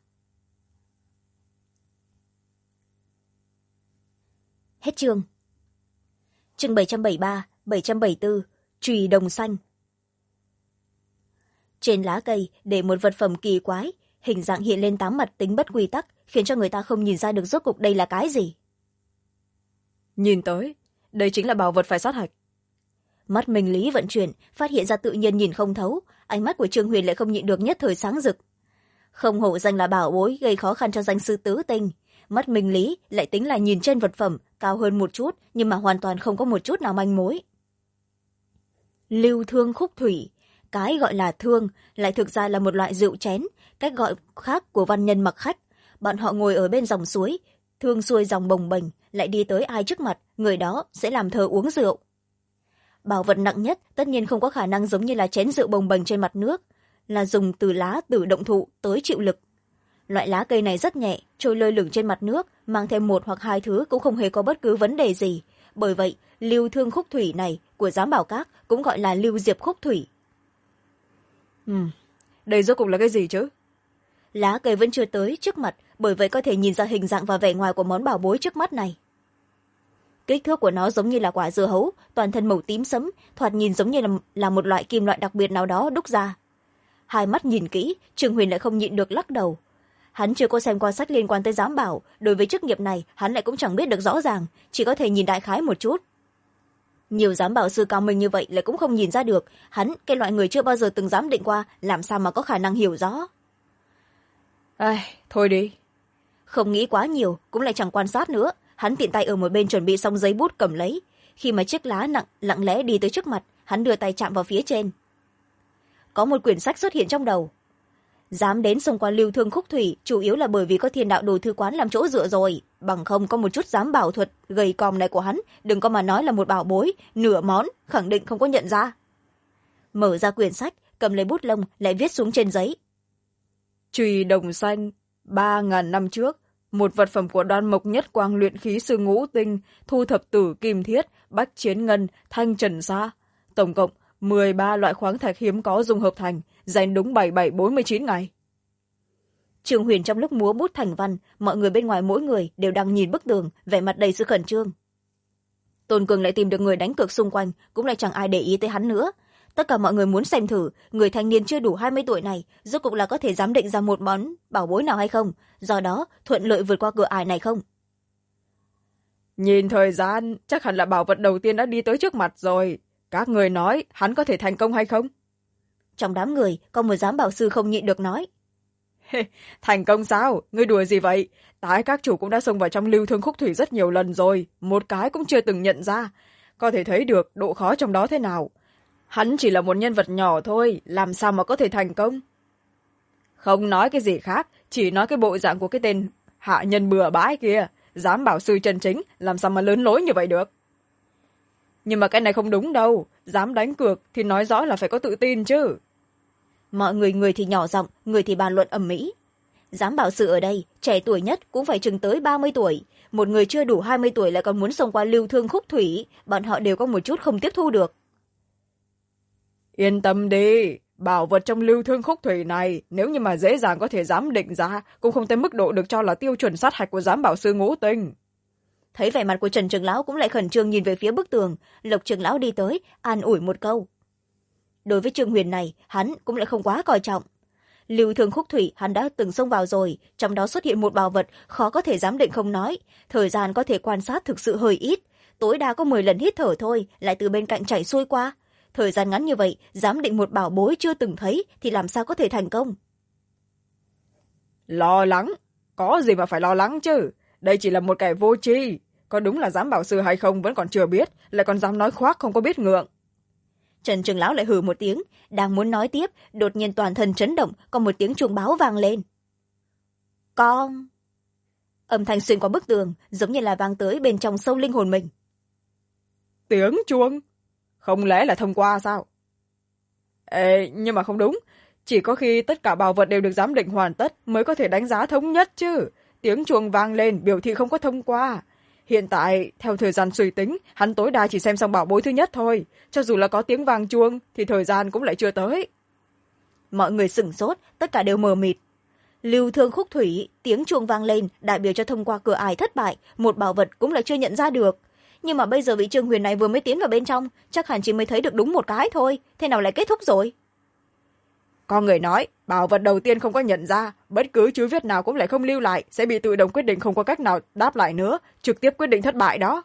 Hết chương. Chương 773, 774, chùy đồng xanh. Trên lá cây để một vật phẩm kỳ quái, hình dạng hiện lên 8 mặt tính bất quy tắc, khiến cho người ta không nhìn ra được rốt cục đây là cái gì. Nhìn tới, đây chính là bảo vật phải sát hạch. Mắt Minh Lý vận chuyển, phát hiện ra tự nhiên nhìn không thấu, ánh mắt của Trương Huyền lại không nhịn được nhất thời sáng rực. Không hổ danh là bảo bối gây khó khăn cho danh sư tứ tinh, mắt Minh Lý lại tính là nhìn trên vật phẩm cao hơn một chút, nhưng mà hoàn toàn không có một chút nào manh mối. Lưu Thương Khúc Thủy, cái gọi là thương lại thực ra là một loại rượu chén, cách gọi khác của văn nhân mặc khách. Bọn họ ngồi ở bên dòng suối, thương xuôi dòng bồng bềnh, lại đi tới ai trước mặt, người đó sẽ làm thơ uống rượu. Bảo vật nặng nhất tất nhiên không có khả năng giống như là chén rượu bồng bềnh trên mặt nước, là dùng từ lá tử động thụ tới chịu lực. Loại lá cây này rất nhẹ, trôi lơ lửng trên mặt nước, mang thêm một hoặc hai thứ cũng không hề có bất cứ vấn đề gì. Bởi vậy, Lưu Thương Khúc Thủy này của Giám Bảo Các cũng gọi là Lưu Diệp Khúc Thủy. Đây rốt cuộc là cái gì chứ? Lá cây vẫn chưa tới trước mặt, bởi vậy có thể nhìn ra hình dạng và vẻ ngoài của món bảo bối trước mắt này. Kích thước của nó giống như là quả dưa hấu, toàn thân màu tím sẫm, thoạt nhìn giống như là một loại kim loại đặc biệt nào đó đúc ra. Hai mắt nhìn kỹ, Trương Huyền lại không nhịn được lắc đầu. Hắn chưa có xem qua sách liên quan tới giám bảo, đối với chức nghiệp này hắn lại cũng chẳng biết được rõ ràng, chỉ có thể nhìn đại khái một chút. Nhiều giám bảo sư cao minh như vậy lại cũng không nhìn ra được, hắn, cái loại người chưa bao giờ từng giám định qua, làm sao mà có khả năng hiểu rõ. Thôi đi. Không nghĩ quá nhiều, cũng lại chẳng quan sát nữa, hắn tiện tay ở một bên chuẩn bị xong giấy bút cầm lấy. Khi mà chiếc lá nặng lặng lẽ đi tới trước mặt, hắn đưa tay chạm vào phía trên. Có một quyển sách xuất hiện trong đầu. Dám đến xông qua Lưu Thương Khúc Thủy chủ yếu là bởi vì có Thiên Đạo Đồ Thư Quán làm chỗ dựa rồi, bằng không có một chút dám bảo thuật gầy còm này của hắn, đừng có mà nói là một bảo bối, nửa món khẳng định không có nhận ra. Mở ra quyển sách, cầm lấy bút lông lại viết xuống trên giấy. Chùy đồng xanh, 3.000 năm trước, một vật phẩm của Đoan Mộc Nhất Quang luyện khí sư ngũ tinh, thu thập tử kim thiết, bách chiến ngân, thanh trần sa, tổng cộng 13 loại khoáng thạch hiếm có dung hợp thành, rèn đúng 7749 ngày. Trương Huyền trong lúc múa bút thành văn, mọi người bên ngoài mỗi người đều đang nhìn bức tường, vẻ mặt đầy sự khẩn trương. Tôn Cường lại tìm được người đánh cược xung quanh, cũng lại chẳng ai để ý tới hắn nữa. Tất cả mọi người muốn xem thử, người thanh niên chưa đủ 20 tuổi này, rốt cuộc là có thể giám định ra một món bảo bối nào hay không, do đó thuận lợi vượt qua cửa ải này không. Nhìn thời gian, chắc hẳn là bảo vật đầu tiên đã đi tới trước mặt rồi. Các người nói, hắn có thể thành công hay không? Trong đám người, có một giám bảo sư không nhịn được nói. Thành công sao? Ngươi đùa gì vậy? Tái các chủ cũng đã xông vào trong Lưu Thương Khúc Thủy rất nhiều lần rồi, một cái cũng chưa từng nhận ra. Có thể thấy được độ khó trong đó thế nào. Hắn chỉ là một nhân vật nhỏ thôi, làm sao mà có thể thành công? Không nói cái gì khác, chỉ nói cái bộ dạng của cái tên hạ nhân bừa bãi kia. Giám bảo sư chân chính, làm sao mà lớn lối như vậy được? Nhưng mà cái này không đúng đâu, dám đánh cược thì nói rõ là phải có tự tin chứ. Mọi người thì nhỏ giọng, người thì bàn luận ầm ĩ. Giám bảo sư ở đây, trẻ tuổi nhất cũng phải chừng tới 30 tuổi. Một người chưa đủ 20 tuổi lại còn muốn xông qua Lưu Thương Khúc Thủy, bọn họ đều có một chút không tiếp thu được. Yên tâm đi, bảo vật trong Lưu Thương Khúc Thủy này, nếu như mà dễ dàng có thể giám định ra, cũng không tới mức độ được cho là tiêu chuẩn sát hạch của giám bảo sư ngũ tinh. Thấy vẻ mặt của Trần Trường Lão cũng lại khẩn trương nhìn về phía bức tường, Lộc Trường Lão đi tới, an ủi một câu. Đối với Trương Huyền này, hắn cũng lại không quá coi trọng. Lưu Thương Khúc Thủy hắn đã từng xông vào rồi, trong đó xuất hiện một bảo vật khó có thể giám định không nói, thời gian có thể quan sát thực sự hơi ít, tối đa có 10 lần hít thở thôi lại từ bên cạnh chảy xuôi qua. Thời gian ngắn như vậy, giám định một bảo bối chưa từng thấy thì làm sao có thể thành công. Lo lắng? Có gì mà phải lo lắng chứ? Đây chỉ là một kẻ vô tri. Có đúng là giám bảo sư hay không vẫn còn chưa biết, lại còn dám nói khoác không có biết ngượng. Trần Trường Lão lại hừ một tiếng, đang muốn nói tiếp, đột nhiên toàn thân chấn động, có một tiếng chuông báo vang lên. Con! Âm thanh xuyên qua bức tường, giống như là vang tới bên trong sâu linh hồn mình. Tiếng chuông? Không lẽ là thông qua sao? Ê, nhưng mà không đúng. Chỉ có khi tất cả bảo vật đều được giám định hoàn tất mới có thể đánh giá thống nhất chứ. Tiếng chuông vang lên biểu thị không có thông qua. Hiện tại, theo thời gian suy tính, hắn tối đa chỉ xem xong bảo bối thứ nhất thôi. Cho dù là có tiếng vang chuông, thì thời gian cũng lại chưa tới. Mọi người sửng sốt, tất cả đều mờ mịt. Lưu Thương Khúc Thủy, tiếng chuông vang lên, đại biểu cho thông qua cửa ải thất bại, một bảo vật cũng lại chưa nhận ra được. Nhưng mà bây giờ vị Trương Huyền này vừa mới tiến vào bên trong, chắc hẳn chỉ mới thấy được đúng một cái thôi, thế nào lại kết thúc rồi? Có người nói, bảo vật đầu tiên không có nhận ra, bất cứ chữ viết nào cũng lại không lưu lại, sẽ bị tự động quyết định không có cách nào đáp lại nữa, trực tiếp quyết định thất bại đó.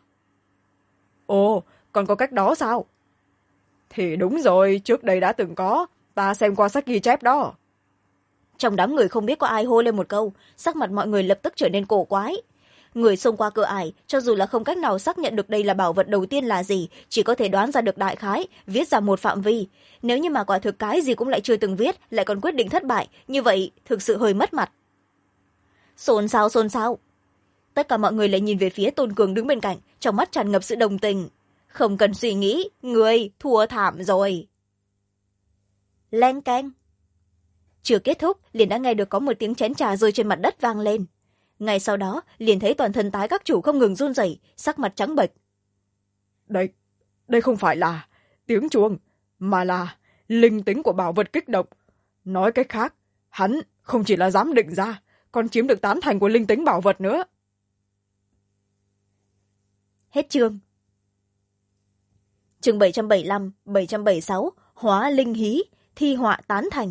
Ồ, còn có cách đó sao? Thì đúng rồi, trước đây đã từng có, ta xem qua sách ghi chép đó. Trong đám người không biết có ai hô lên một câu, sắc mặt mọi người lập tức trở nên cổ quái. Người xông qua cửa ải, cho dù là không cách nào xác nhận được đây là bảo vật đầu tiên là gì, chỉ có thể đoán ra được đại khái, viết ra một phạm vi. Nếu như mà quả thực cái gì cũng lại chưa từng viết, lại còn quyết định thất bại, như vậy thực sự hơi mất mặt. Xôn xao xôn xao. Tất cả mọi người lại nhìn về phía Tôn Cường đứng bên cạnh, trong mắt tràn ngập sự đồng tình. Không cần suy nghĩ, người thua thảm rồi. Leng keng. Chưa kết thúc, liền đã nghe được có một tiếng chén trà rơi trên mặt đất vang lên. Ngay sau đó, liền thấy toàn thân tái các chủ không ngừng run rẩy, sắc mặt trắng bệch. Đây không phải là tiếng chuông, mà là linh tính của bảo vật kích động. Nói cách khác, hắn không chỉ là giám định ra, còn chiếm được tán thành của linh tính bảo vật nữa. Hết chương. Chương 775, 776, hóa linh hí, thi họa tán thành.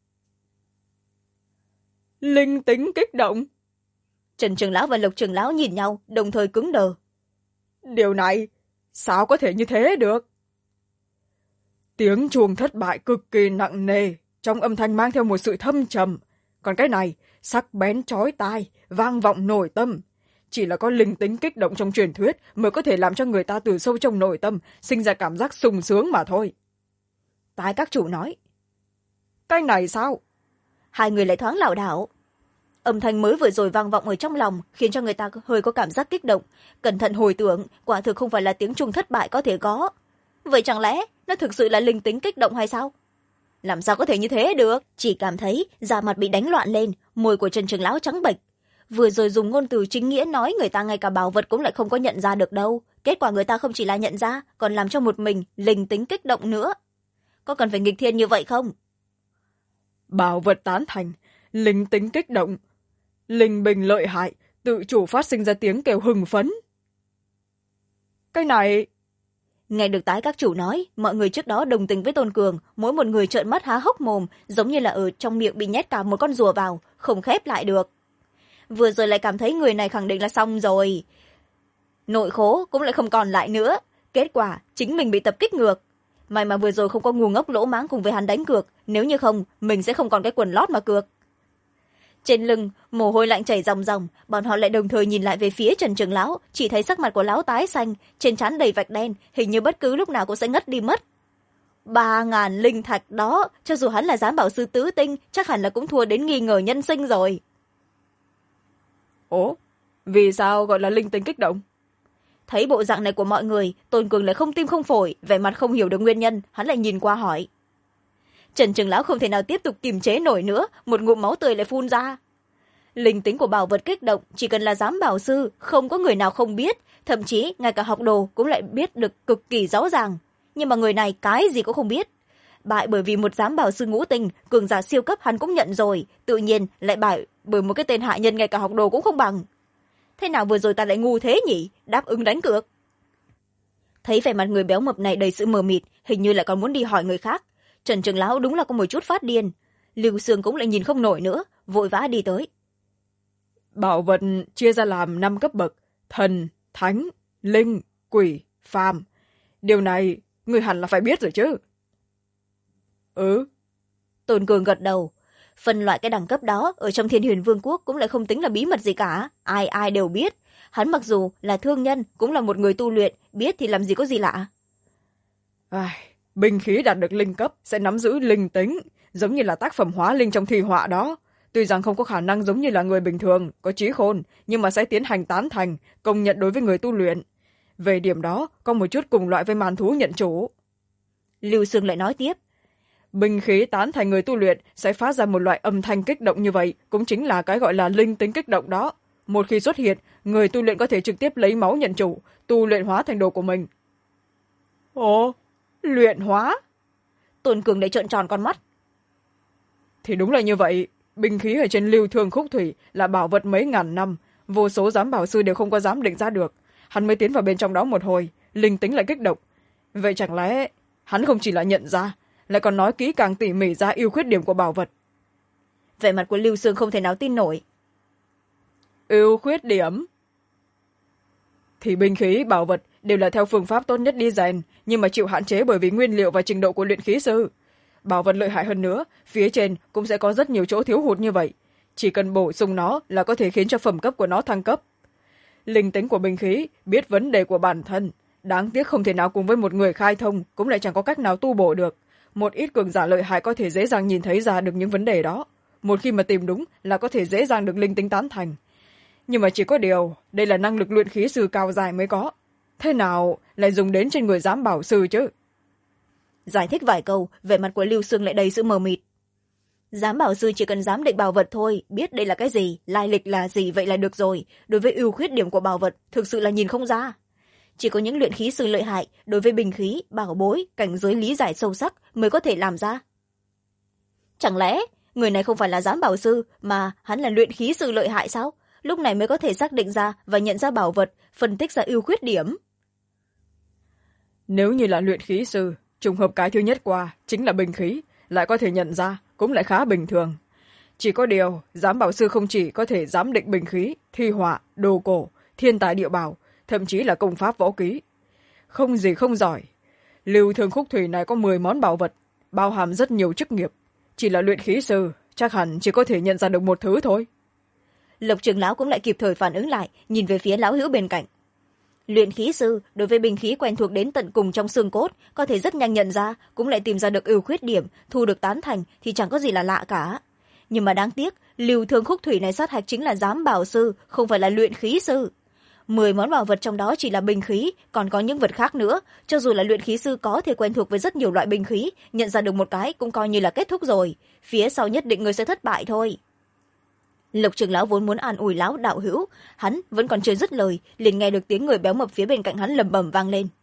Linh tính kích động. Trần Trường Lão và Lục Trường Lão nhìn nhau, đồng thời cứng đờ. Điều này, sao có thể như thế được? Tiếng chuông thất bại cực kỳ nặng nề, trong âm thanh mang theo một sự thâm trầm. Còn cái này, sắc bén chói tai, vang vọng nội tâm. Chỉ là có linh tính kích động trong truyền thuyết mới có thể làm cho người ta từ sâu trong nội tâm sinh ra cảm giác sung sướng mà thôi. Tái các chủ nói. Cái này sao? Hai người lại thoáng lảo đảo. Âm thanh mới vừa rồi vang vọng ở trong lòng, khiến cho người ta hơi có cảm giác kích động. Cẩn thận hồi tưởng, quả thực không phải là tiếng chuông thất bại có thể có. Vậy chẳng lẽ nó thực sự là linh tính kích động hay sao? Làm sao có thể như thế được? Chỉ cảm thấy da mặt bị đánh loạn lên, môi của Trần Trường Lão trắng bệch. Vừa rồi dùng ngôn từ chính nghĩa nói người ta ngay cả bảo vật cũng lại không có nhận ra được đâu. Kết quả người ta không chỉ là nhận ra, còn làm cho một mình linh tính kích động nữa. Có cần phải nghịch thiên như vậy không? Bảo vật tán thành, linh tính kích động. Linh bình lợi hại, tự chủ phát sinh ra tiếng kêu hưng phấn. Cái này... Nghe được tái các chủ nói, mọi người trước đó đồng tình với Tôn Cường, mỗi một người trợn mắt há hốc mồm, giống như là ở trong miệng bị nhét cả một con rùa vào, không khép lại được. Vừa rồi lại cảm thấy người này khẳng định là xong rồi. Nội khố cũng lại không còn lại nữa. Kết quả, chính mình bị tập kích ngược. May mà vừa rồi không có ngu ngốc lỗ mãng cùng với hắn đánh cược, nếu như không, mình sẽ không còn cái quần lót mà cược. Trên lưng, mồ hôi lạnh chảy ròng ròng, bọn họ lại đồng thời nhìn lại về phía Trần Trường Lão, chỉ thấy sắc mặt của lão tái xanh, trên trán đầy vạch đen, hình như bất cứ lúc nào cũng sẽ ngất đi mất. 3.000 linh thạch đó, cho dù hắn là giám bảo sư tứ tinh, chắc hẳn là cũng thua đến nghi ngờ nhân sinh rồi. Ủa, vì sao gọi là linh tính kích động? Thấy bộ dạng này của mọi người, Tôn Cường lại không tim không phổi, vẻ mặt không hiểu được nguyên nhân, hắn lại nhìn qua hỏi. Trần Trường Lão không thể nào tiếp tục kiềm chế nổi nữa, một ngụm máu tươi lại phun ra. Linh tính của bảo vật kích động, chỉ cần là giám bảo sư, không có người nào không biết, thậm chí ngay cả học đồ cũng lại biết được cực kỳ rõ ràng. Nhưng mà người này cái gì cũng không biết. Bại bởi vì một giám bảo sư ngũ tinh, cường giả siêu cấp hắn cũng nhận rồi, tự nhiên lại bại bởi một cái tên hạ nhân ngay cả học đồ cũng không bằng. Thế nào vừa rồi ta lại ngu thế nhỉ, đáp ứng đánh cược. Thấy vẻ mặt người béo mập này đầy sự mờ mịt, hình như lại còn muốn đi hỏi người khác. Trần Trường Lão đúng là có một chút phát điên. Lưu Sương cũng lại nhìn không nổi nữa, vội vã đi tới. Bảo vật chia ra làm 5 cấp bậc: thần, thánh, linh, quỷ, phàm. Điều này người hẳn là phải biết rồi chứ. Ừ. Tôn Cường gật đầu. Phân loại cái đẳng cấp đó ở trong Thiên Huyền Vương quốc cũng lại không tính là bí mật gì cả, ai ai đều biết. Hắn mặc dù là thương nhân, cũng là một người tu luyện, biết thì làm gì có gì lạ. Binh khí đạt được linh cấp sẽ nắm giữ linh tính, giống như là tác phẩm hóa linh trong thi họa đó. Tuy rằng không có khả năng giống như là người bình thường có trí khôn, nhưng mà sẽ tiến hành tán thành, công nhận đối với người tu luyện. Về điểm đó có một chút cùng loại với màn thú nhận chủ. Lưu Sương lại nói tiếp. Binh khí tán thành người tu luyện sẽ phát ra một loại âm thanh kích động như vậy, cũng chính là cái gọi là linh tính kích động đó. Một khi xuất hiện, người tu luyện có thể trực tiếp lấy máu nhận chủ, tu luyện hóa thành đồ của mình. Ồ, luyện hóa? Tôn Cường lại trợn tròn con mắt. Thì đúng là như vậy. Binh khí ở trên Lưu Thương Khúc Thủy là bảo vật mấy ngàn năm, vô số giám bảo sư đều không có dám định ra được. Hắn mới tiến vào bên trong đó một hồi, linh tính lại kích động. Vậy chẳng lẽ hắn không chỉ là nhận ra, lại còn nói kỹ càng tỉ mỉ ra ưu khuyết điểm của bảo vật? Vẻ mặt của Lưu Sương không thể nào tin nổi. Ưu khuyết điểm? Thì binh khí, bảo vật đều là theo phương pháp tốt nhất đi rèn, nhưng mà chịu hạn chế bởi vì nguyên liệu và trình độ của luyện khí sư. Bảo vật lợi hại hơn nữa, phía trên cũng sẽ có rất nhiều chỗ thiếu hụt như vậy. Chỉ cần bổ sung nó là có thể khiến cho phẩm cấp của nó thăng cấp. Linh tính của binh khí, biết vấn đề của bản thân. Đáng tiếc không thể nào cùng với một người khai thông, cũng lại chẳng có cách nào tu bổ được. Một ít cường giả lợi hại có thể dễ dàng nhìn thấy ra được những vấn đề đó. Một khi mà tìm đúng là có thể dễ dàng được linh tính tán thành. Nhưng mà chỉ có điều, đây là năng lực luyện khí sư cao dài mới có. Thế nào lại dùng đến trên người giám bảo sư chứ? Giải thích vài câu, vẻ mặt của Lưu Sương lại đầy sự mờ mịt. Giám bảo sư chỉ cần giám định bảo vật thôi, biết đây là cái gì, lai lịch là gì vậy là được rồi. Đối với ưu khuyết điểm của bảo vật, thực sự là nhìn không ra. Chỉ có những luyện khí sư lợi hại, đối với binh khí, bảo bối, cảnh giới lý giải sâu sắc mới có thể làm ra. Chẳng lẽ, người này không phải là giám bảo sư, mà hắn là luyện khí sư lợi hại sao? Lúc này mới có thể xác định ra và nhận ra bảo vật, phân tích ra ưu khuyết điểm. Nếu như là luyện khí sư, trùng hợp cái thứ nhất qua chính là binh khí, lại có thể nhận ra, cũng lại khá bình thường. Chỉ có điều, giám bảo sư không chỉ có thể giám định binh khí, thi họa, đồ cổ, thiên tài địa bảo, thậm chí là công pháp võ ký. Không gì không giỏi. Lưu Thương Khúc Thủy này có 10 món bảo vật, bao hàm rất nhiều chức nghiệp. Chỉ là luyện khí sư, chắc hẳn chỉ có thể nhận ra được một thứ thôi. Lộc trưởng lão cũng lại kịp thời phản ứng lại, nhìn về phía lão hữu bên cạnh. Luyện khí sư đối với binh khí quen thuộc đến tận cùng trong xương cốt, có thể rất nhanh nhận ra, cũng lại tìm ra được ưu khuyết điểm, thu được tán thành thì chẳng có gì là lạ cả. Nhưng mà đáng tiếc, Lưu Thương Khúc Thủy này sát hạch chính là giám bảo sư, không phải là luyện khí sư. 10 món bảo vật trong đó chỉ là binh khí, còn có những vật khác nữa. Cho dù là luyện khí sư có thể quen thuộc với rất nhiều loại binh khí, nhận ra được một cái cũng coi như là kết thúc rồi. Phía sau nhất định người sẽ thất bại thôi. Lộc trưởng lão vốn muốn an ủi lão đạo hữu, hắn vẫn còn chưa dứt lời, liền nghe được tiếng người béo mập phía bên cạnh hắn lẩm bẩm vang lên.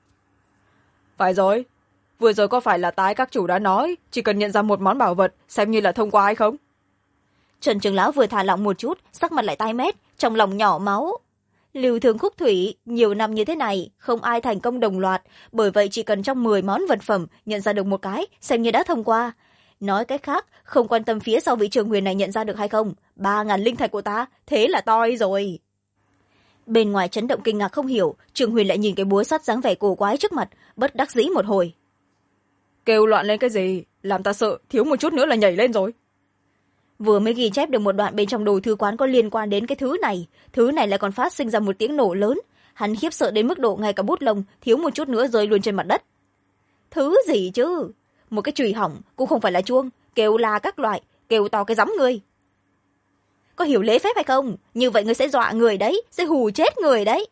Phải rồi, vừa rồi có phải là tái các chủ đã nói, chỉ cần nhận ra một món bảo vật, xem như là thông qua hay không? Trần trưởng lão vừa thả lỏng một chút, sắc mặt lại tái mét, trong lòng nhỏ máu. Lưu Thương Khúc Thủy, nhiều năm như thế này, không ai thành công đồng loạt, bởi vậy chỉ cần trong 10 món vật phẩm nhận ra được một cái, xem như đã thông qua. Nói cách khác, không quan tâm phía sau vị Trường Huyền này nhận ra được hay không, 3.000 linh thạch của ta, thế là toi rồi. Bên ngoài chấn động kinh ngạc không hiểu, Trường Huyền lại nhìn cái búa sắt dáng vẻ cổ quái trước mặt, bất đắc dĩ một hồi. Kêu loạn lên cái gì, làm ta sợ, thiếu một chút nữa là nhảy lên rồi. Vừa mới ghi chép được một đoạn bên trong đồ thư quán có liên quan đến cái thứ này lại còn phát sinh ra một tiếng nổ lớn. Hắn khiếp sợ đến mức độ ngay cả bút lông thiếu một chút nữa rơi luôn trên mặt đất. Thứ gì chứ? Một cái chùy hỏng cũng không phải là chuông, kêu la các loại, kêu to cái rắm ngươi. Có hiểu lễ phép hay không? Như vậy ngươi sẽ dọa người đấy, sẽ hù chết người đấy.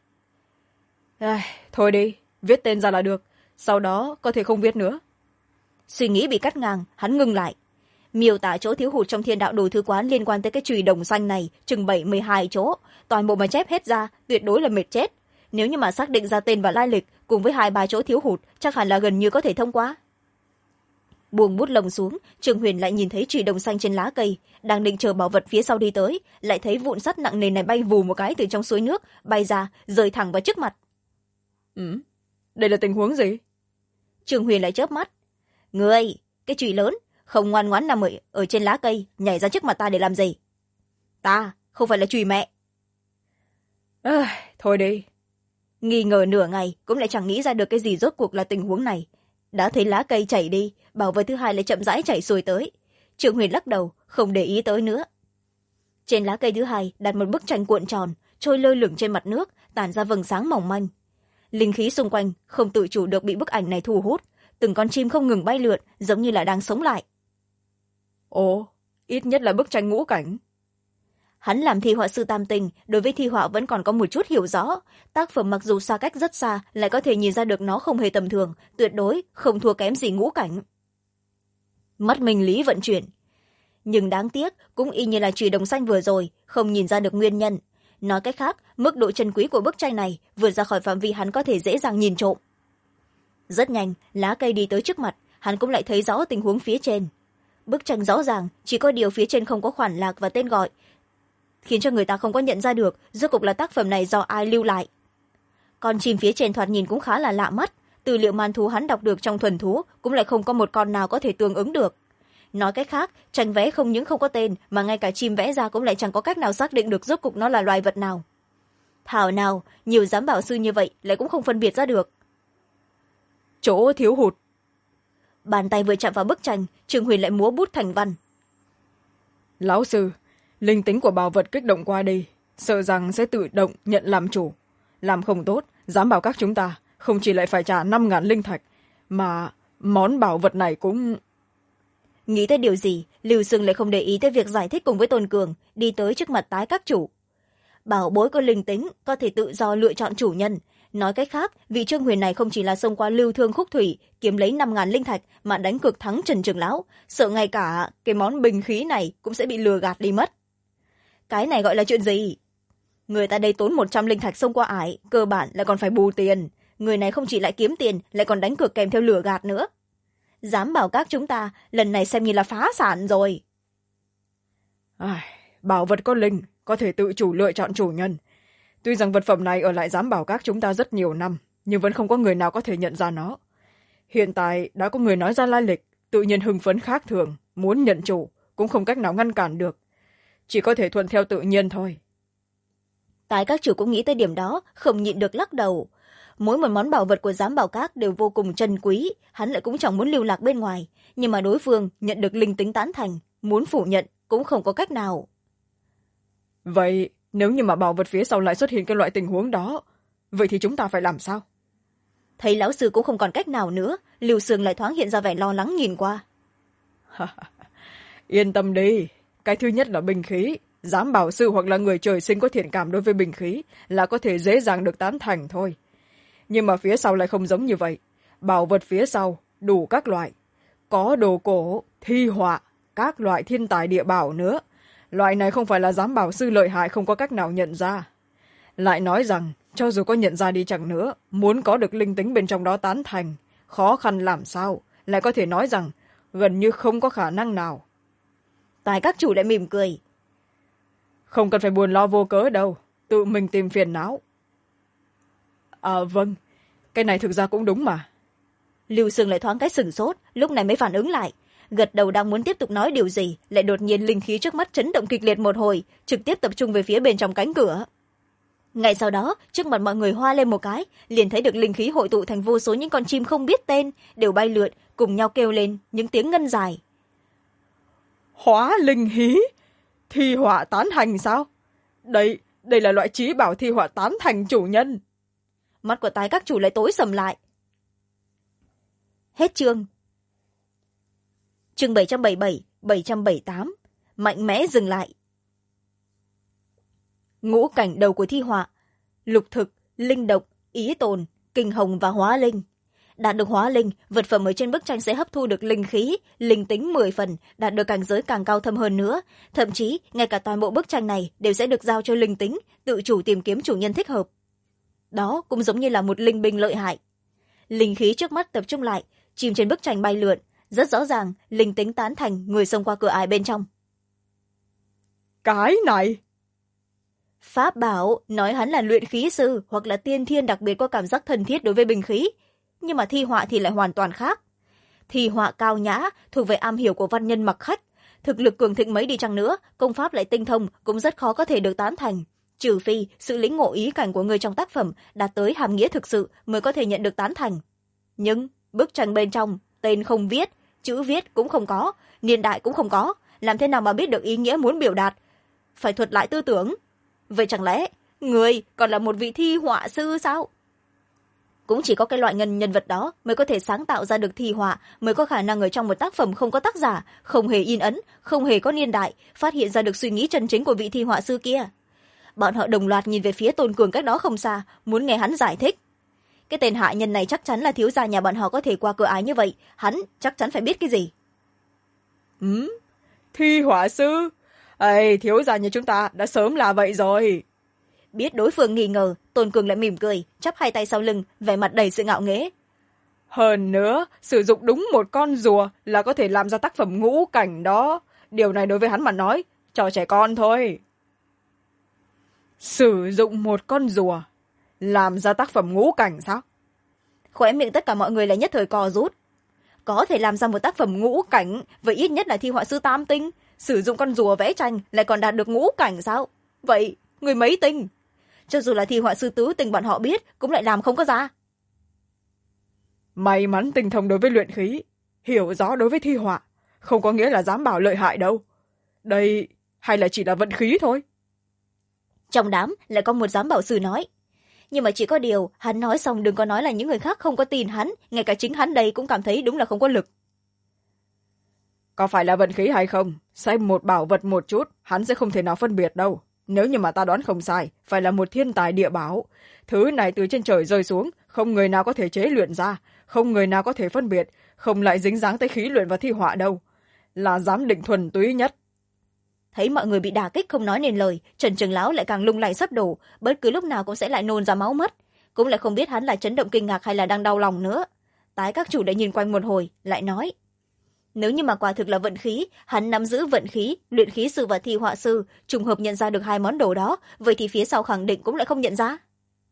Thôi đi, viết tên ra là được, sau đó có thể không viết nữa. Suy nghĩ bị cắt ngang, hắn ngừng lại. Miêu tả chỗ thiếu hụt trong Thiên Đạo Đồ Thư Quán liên quan tới cái chùy đồng xanh này chừng 72 chỗ, toàn bộ mà chép hết ra tuyệt đối là mệt chết. Nếu như mà xác định ra tên và lai lịch cùng với 2-3 chỗ thiếu hụt, chắc hẳn là gần như có thể thông qua. Buông bút lông xuống, Trường Huyền lại nhìn thấy chùy đồng xanh trên lá cây, đang định chờ bảo vật phía sau đi tới, lại thấy vụn sắt nặng nề này bay vù một cái từ trong suối nước, bay ra, rơi thẳng vào trước mặt. Đây là tình huống gì? Trường Huyền lại chớp mắt. Ngươi, cái chùy lớn, không ngoan ngoãn nằm ở trên lá cây nhảy ra trước mặt ta để làm gì? Ta không phải là chùy mẹ. Thôi đi. Nghi ngờ nửa ngày cũng lại chẳng nghĩ ra được cái gì rốt cuộc là tình huống này. Đã thấy lá cây chảy đi, bảo vật thứ hai lại chậm rãi chảy xuôi tới. Trương Huyền lắc đầu không để ý tới nữa. Trên lá cây thứ hai đặt một bức tranh cuộn tròn trôi lơ lửng trên mặt nước, tản ra vầng sáng mỏng manh. Linh khí xung quanh không tự chủ được bị bức ảnh này thu hút, từng con chim không ngừng bay lượn giống như là đang sống lại. Ồ, ít nhất là bức tranh ngũ cảnh. Hắn làm thi họa sư tam tình, đối với thi họa vẫn còn có một chút hiểu rõ. Tác phẩm mặc dù xa cách rất xa, lại có thể nhìn ra được nó không hề tầm thường, tuyệt đối không thua kém gì ngũ cảnh. Mắt minh lý vận chuyển. Nhưng đáng tiếc, cũng y như là chùy đồng xanh vừa rồi, không nhìn ra được nguyên nhân. Nói cách khác, mức độ chân quý của bức tranh này vượt ra khỏi phạm vi hắn có thể dễ dàng nhìn trộm. Rất nhanh, lá cây đi tới trước mặt, hắn cũng lại thấy rõ tình huống phía trên. Bức tranh rõ ràng, chỉ có điều phía trên không có khoản lạc và tên gọi, khiến cho người ta không có nhận ra được rốt cuộc là tác phẩm này do ai lưu lại. Con chim phía trên thoạt nhìn cũng khá là lạ mắt, tư liệu man thú hắn đọc được trong thuần thú cũng lại không có một con nào có thể tương ứng được. Nói cách khác, tranh vẽ không những không có tên mà ngay cả chim vẽ ra cũng lại chẳng có cách nào xác định được rốt cuộc nó là loài vật nào. Thảo nào nhiều giám bảo sư như vậy lại cũng không phân biệt ra được. Chỗ thiếu hụt. Bàn tay vừa chạm vào bức tranh, Trương Huyền lại múa bút thành văn. Lão sư, linh tính của bảo vật kích động qua đi, sợ rằng sẽ tự động nhận làm chủ. Làm không tốt, giám bảo các chúng ta không chỉ lại phải trả 5.000 linh thạch, mà món bảo vật này cũng... Nghĩ tới điều gì, Lưu Sương lại không để ý tới việc giải thích cùng với Tôn Cường, đi tới trước mặt tái các chủ. Bảo bối có linh tính, có thể tự do lựa chọn chủ nhân. Nói cách khác, vị Trương Huyền này không chỉ là xông qua lưu thương khúc thủy, kiếm lấy 5.000 linh thạch mà đánh cược thắng Trần Trường Lão, sợ ngay cả cái món bình khí này cũng sẽ bị lừa gạt đi mất. Cái này gọi là chuyện gì? Người ta đây tốn 100 linh thạch xông qua ải, cơ bản là còn phải bù tiền. Người này không chỉ lại kiếm tiền, lại còn đánh cược kèm theo lừa gạt nữa. Dám bảo các chúng ta, lần này xem như là phá sản rồi. Bảo vật có linh, có thể tự chủ lựa chọn chủ nhân. Tuy rằng vật phẩm này ở lại giám bảo các chúng ta rất nhiều năm, nhưng vẫn không có người nào có thể nhận ra nó. Hiện tại đã có người nói ra lai lịch, tự nhiên hưng phấn khác thường, muốn nhận chủ, cũng không cách nào ngăn cản được. Chỉ có thể thuận theo tự nhiên thôi. Tại các chủ cũng nghĩ tới điểm đó, không nhịn được lắc đầu. Mỗi một món bảo vật của giám bảo các đều vô cùng trân quý, hắn lại cũng chẳng muốn lưu lạc bên ngoài. Nhưng mà đối phương nhận được linh tính tán thành, muốn phủ nhận cũng không có cách nào. Vậy nếu như mà bảo vật phía sau lại xuất hiện cái loại tình huống đó, vậy thì chúng ta phải làm sao? Thấy lão sư cũng không còn cách nào nữa, Lưu Sương lại thoáng hiện ra vẻ lo lắng nhìn qua. Yên tâm đi, cái thứ nhất là binh khí. Giám bảo sư hoặc là người trời sinh có thiện cảm đối với binh khí là có thể dễ dàng được tán thành thôi. Nhưng mà phía sau lại không giống như vậy. Bảo vật phía sau đủ các loại. Có đồ cổ, thi họa, các loại thiên tài địa bảo nữa. Loại này không phải là giám bảo sư lợi hại không có cách nào nhận ra. Lại nói rằng, cho dù có nhận ra đi chẳng nữa, muốn có được linh tính bên trong đó tán thành, khó khăn làm sao, lại có thể nói rằng gần như không có khả năng nào. Tài các chủ lại mỉm cười. Không cần phải buồn lo vô cớ đâu, tự mình tìm phiền não. Vâng, cái này thực ra cũng đúng mà. Lưu Sương lại thoáng cái sửng sốt, lúc này mới phản ứng lại. Gật đầu đang muốn tiếp tục nói điều gì, lại đột nhiên linh khí trước mắt chấn động kịch liệt một hồi, trực tiếp tập trung về phía bên trong cánh cửa. Ngay sau đó, trước mặt mọi người hoa lên một cái, liền thấy được linh khí hội tụ thành vô số những con chim không biết tên, đều bay lượn, cùng nhau kêu lên những tiếng ngân dài. Hóa linh hí? Thi họa tán thành sao? Đây là loại trí bảo thi họa tán thành chủ nhân. Mắt của tái các chủ lại tối sầm lại. Hết chương. Chương 777, 778. Mạnh mẽ dừng lại. Ngũ cảnh đầu của thi họa: lục thực, linh độc, ý tồn, kinh hồng và hóa linh. Đạt được hóa linh, vật phẩm ở trên bức tranh sẽ hấp thu được linh khí, linh tính 10 phần, đạt được cảnh giới càng cao thâm hơn nữa. Thậm chí, ngay cả toàn bộ bức tranh này đều sẽ được giao cho linh tính, tự chủ tìm kiếm chủ nhân thích hợp. Đó cũng giống như là một linh binh lợi hại. Linh khí trước mắt tập trung lại, chim trên bức tranh bay lượn, rất rõ ràng, linh tính tán thành người xông qua cửa ải bên trong. Cái này! Pháp bảo nói hắn là luyện khí sư hoặc là tiên thiên đặc biệt có cảm giác thân thiết đối với binh khí, nhưng mà thi họa thì lại hoàn toàn khác. thi họa cao nhã, thuộc về am hiểu của văn nhân mặc khách. Thực lực cường thịnh mấy đi chăng nữa, công pháp lại tinh thông, cũng rất khó có thể được tán thành. Trừ phi sự lĩnh ngộ ý cảnh của người trong tác phẩm đạt tới hàm nghĩa thực sự mới có thể nhận được tán thành. Nhưng bức tranh bên trong, tên không viết, chữ viết cũng không có, niên đại cũng không có, làm thế nào mà biết được ý nghĩa muốn biểu đạt? Phải thuật lại tư tưởng. Vậy chẳng lẽ người còn là một vị thi họa sư sao? Cũng chỉ có cái loại nhân vật đó mới có thể sáng tạo ra được thi họa, mới có khả năng ở trong một tác phẩm không có tác giả, không hề in ấn, không hề có niên đại, phát hiện ra được suy nghĩ chân chính của vị thi họa sư kia. Bọn họ đồng loạt nhìn về phía Tôn Cường cách đó không xa, muốn nghe hắn giải thích. Cái tên hạ nhân này chắc chắn là thiếu gia nhà bọn họ có thể qua cửa ải như vậy, hắn chắc chắn phải biết cái gì. Thi họa sư? Ây, thiếu gia nhà chúng ta đã sớm là vậy rồi. Biết đối phương nghi ngờ, Tôn Cường lại mỉm cười, chắp hai tay sau lưng, vẻ mặt đầy sự ngạo nghễ. Hơn nữa, sử dụng đúng một con rùa là có thể làm ra tác phẩm ngũ cảnh đó. Điều này đối với hắn mà nói, trò trẻ con thôi. Sử dụng một con rùa, làm ra tác phẩm ngũ cảnh sao? Khóe miệng tất cả mọi người lại nhất thời co rút. Có thể làm ra một tác phẩm ngũ cảnh, vậy ít nhất là thi họa sư tam tinh. Sử dụng con rùa vẽ tranh lại còn đạt được ngũ cảnh sao? Vậy, người mấy tinh? Cho dù là thi họa sư tứ tinh bọn họ biết, cũng lại làm không có ra. May mắn tinh thông đối với luyện khí, hiểu rõ đối với thi họa, không có nghĩa là dám bảo lợi hại đâu. Đây hay là chỉ là vận khí thôi. Trong đám lại có một giám bảo sư nói. Nhưng mà chỉ có điều, hắn nói xong đừng có nói là những người khác không có tin hắn, ngay cả chính hắn đây cũng cảm thấy đúng là không có lực. Có phải là vận khí hay không, xem một bảo vật một chút, hắn sẽ không thể nào phân biệt đâu. Nếu như mà ta đoán không sai, phải là một thiên tài địa bảo. Thứ này từ trên trời rơi xuống, không người nào có thể chế luyện ra, không người nào có thể phân biệt, không lại dính dáng tới khí luyện và thi họa đâu. Là giám định thuần túy nhất. Thấy mọi người bị đả kích không nói nên lời, Trần Trường Lão lại càng lung lay sắp đổ, bất cứ lúc nào cũng sẽ lại nôn ra máu mất. Cũng lại không biết hắn là chấn động kinh ngạc hay là đang đau lòng nữa. Tái các chủ đã nhìn quanh một hồi, lại nói. Nếu như mà quả thực là vận khí, hắn nắm giữ vận khí, luyện khí sư và thi họa sư, trùng hợp nhận ra được hai món đồ đó, vậy thì phía sau khẳng định cũng lại không nhận ra.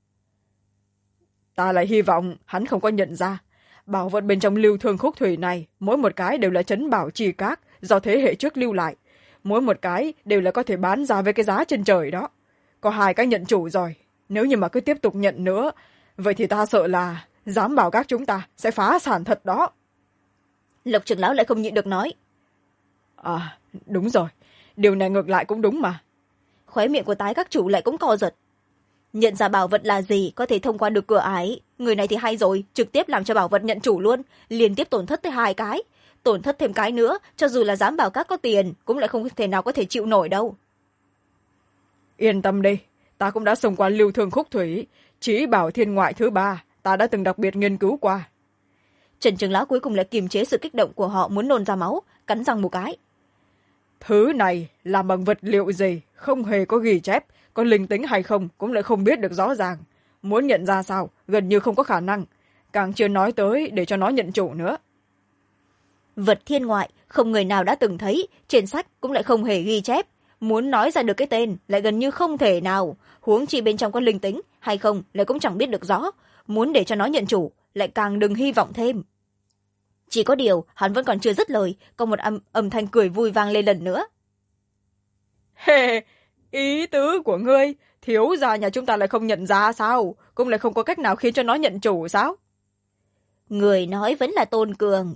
Ta lại hy vọng hắn không có nhận ra. Bảo vật bên trong Lưu Thương Khúc Thủy này, mỗi một cái đều là trấn bảo trì các, do thế hệ trước lưu lại. Mỗi một cái đều là có thể bán ra với cái giá trên trời đó. Có hai cái nhận chủ rồi. Nếu như mà cứ tiếp tục nhận nữa, vậy thì ta sợ là dám bảo các chúng ta sẽ phá sản thật đó. Lộc trưởng lão lại không nhịn được nói. À, đúng rồi. Điều này ngược lại cũng đúng mà. Khóe miệng của tái các chủ lại cũng co giật. Nhận ra bảo vật là gì có thể thông qua được cửa ải. Người này thì hay rồi, trực tiếp làm cho bảo vật nhận chủ luôn, liên tiếp tổn thất tới hai cái. Tổn thất thêm cái nữa, cho dù là dám bảo các có tiền, cũng lại không thể nào có thể chịu nổi đâu. Yên tâm đi, ta cũng đã xông qua Lưu Thương Khúc Thủy, chỉ bảo thiên ngoại thứ 3, ta đã từng đặc biệt nghiên cứu qua. Trần Trường Lão cuối cùng lại kiềm chế sự kích động của họ muốn nôn ra máu, cắn răng một cái. Thứ này làm bằng vật liệu gì, không hề có ghi chép, có linh tính hay không cũng lại không biết được rõ ràng. Muốn nhận ra sao, gần như không có khả năng, càng chưa nói tới để cho nó nhận chủ nữa. Vật thiên ngoại, không người nào đã từng thấy, trên sách cũng lại không hề ghi chép. Muốn nói ra được cái tên lại gần như không thể nào, huống chi bên trong có linh tính hay không lại cũng chẳng biết được rõ. Muốn để cho nó nhận chủ, lại càng đừng hy vọng thêm. Chỉ có điều, hắn vẫn còn chưa dứt lời, có một âm thanh cười vui vang lên lần nữa. Hề, ý tứ của ngươi, thiếu gia nhà chúng ta lại không nhận ra sao? Cũng lại không có cách nào khiến cho nó nhận chủ sao? Người nói vẫn là Tôn Cường.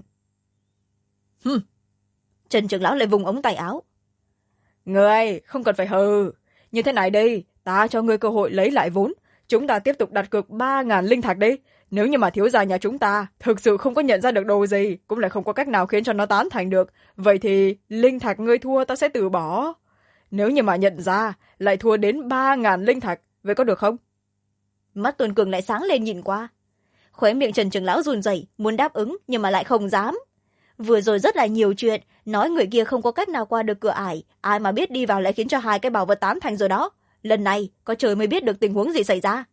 Trần Trưởng Lão lại vùng ống tay áo. Ngươi, không cần phải hừ. Như thế này đi, ta cho ngươi cơ hội lấy lại vốn. Chúng ta tiếp tục đặt cược 3.000 linh thạch đi. Nếu như mà thiếu gia nhà chúng ta thực sự không có nhận ra được đồ gì, cũng lại không có cách nào khiến cho nó tán thành được, vậy thì linh thạch ngươi thua ta sẽ từ bỏ. Nếu như mà nhận ra, lại thua đến 3.000 linh thạch, vậy có được không? Mắt Tôn Cường lại sáng lên nhìn qua. Khóe miệng Trần Trưởng Lão run rẩy, muốn đáp ứng nhưng mà lại không dám. Vừa rồi rất là nhiều chuyện, nói người kia không có cách nào qua được cửa ải, ai mà biết đi vào lại khiến cho hai cái bảo vật tán thành rồi đó. Lần này, có trời mới biết được tình huống gì xảy ra.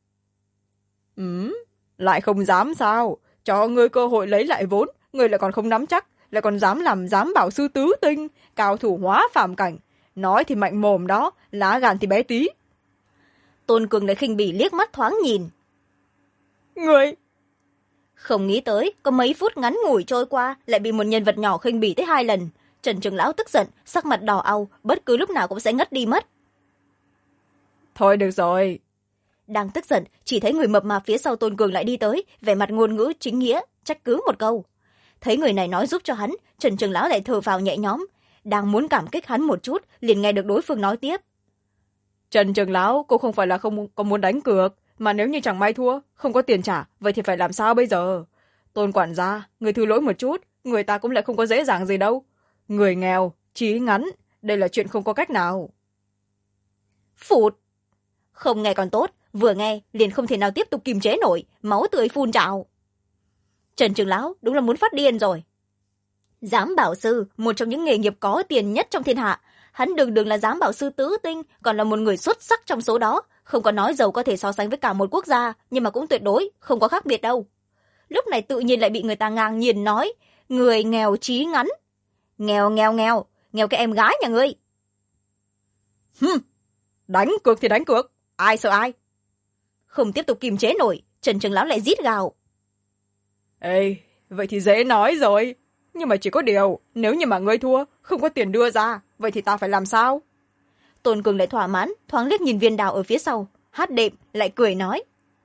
Lại không dám sao? Cho ngươi cơ hội lấy lại vốn, ngươi lại còn không nắm chắc, lại còn dám làm dám bảo sư tứ tinh, cao thủ hóa phàm cảnh. Nói thì mạnh mồm đó, lá gan thì bé tí. Tôn Cường lại khinh bỉ liếc mắt thoáng nhìn. Ngươi! Không nghĩ tới, có mấy phút ngắn ngủi trôi qua, lại bị một nhân vật nhỏ khinh bỉ tới 2 lần. Trần trưởng lão tức giận, sắc mặt đỏ au, bất cứ lúc nào cũng sẽ ngất đi mất. Thôi được rồi. Đang tức giận, chỉ thấy người mập mạp phía sau Tôn Cường lại đi tới, vẻ mặt ngôn ngữ chính nghĩa, trách cứ một câu. Thấy người này nói giúp cho hắn, Trần trưởng lão lại thở phào nhẹ nhõm, đang muốn cảm kích hắn một chút, liền nghe được đối phương nói tiếp. Trần trưởng lão, cô không phải là không có muốn đánh cược, mà nếu như chẳng may thua, không có tiền trả, vậy thì phải làm sao bây giờ? Tôn quản gia, người thứ lỗi một chút, người ta cũng lại không có dễ dàng gì đâu. Người nghèo, trí ngắn, đây là chuyện không có cách nào. Phụt! Không nghe còn tốt, vừa nghe liền không thể nào tiếp tục kiềm chế nổi, máu tươi phun trào. Trần trưởng lão đúng là muốn phát điên rồi. Giám bảo sư, một trong những nghề nghiệp có tiền nhất trong thiên hạ, hắn đường đường là giám bảo sư tứ tinh, còn là một người xuất sắc trong số đó, không có nói giàu có thể so sánh với cả một quốc gia, nhưng mà cũng tuyệt đối không có khác biệt đâu. Lúc này tự nhiên lại bị người ta ngang nhiên nói, người nghèo trí ngắn. Nghèo cái em gái nhà ngươi. Đánh cược thì đánh cược, ai sợ ai. Không tiếp tục kiềm chế nổi, Trần trưởng lão lại rít gào. Ê, vậy thì dễ nói rồi. Nhưng mà chỉ có điều, nếu như mà ngươi thua, không có tiền đưa ra, vậy thì ta phải làm sao? Tôn Cường lại thỏa mãn, thoáng liếc nhìn viên đào ở phía sau, hát đệm, lại cười nói.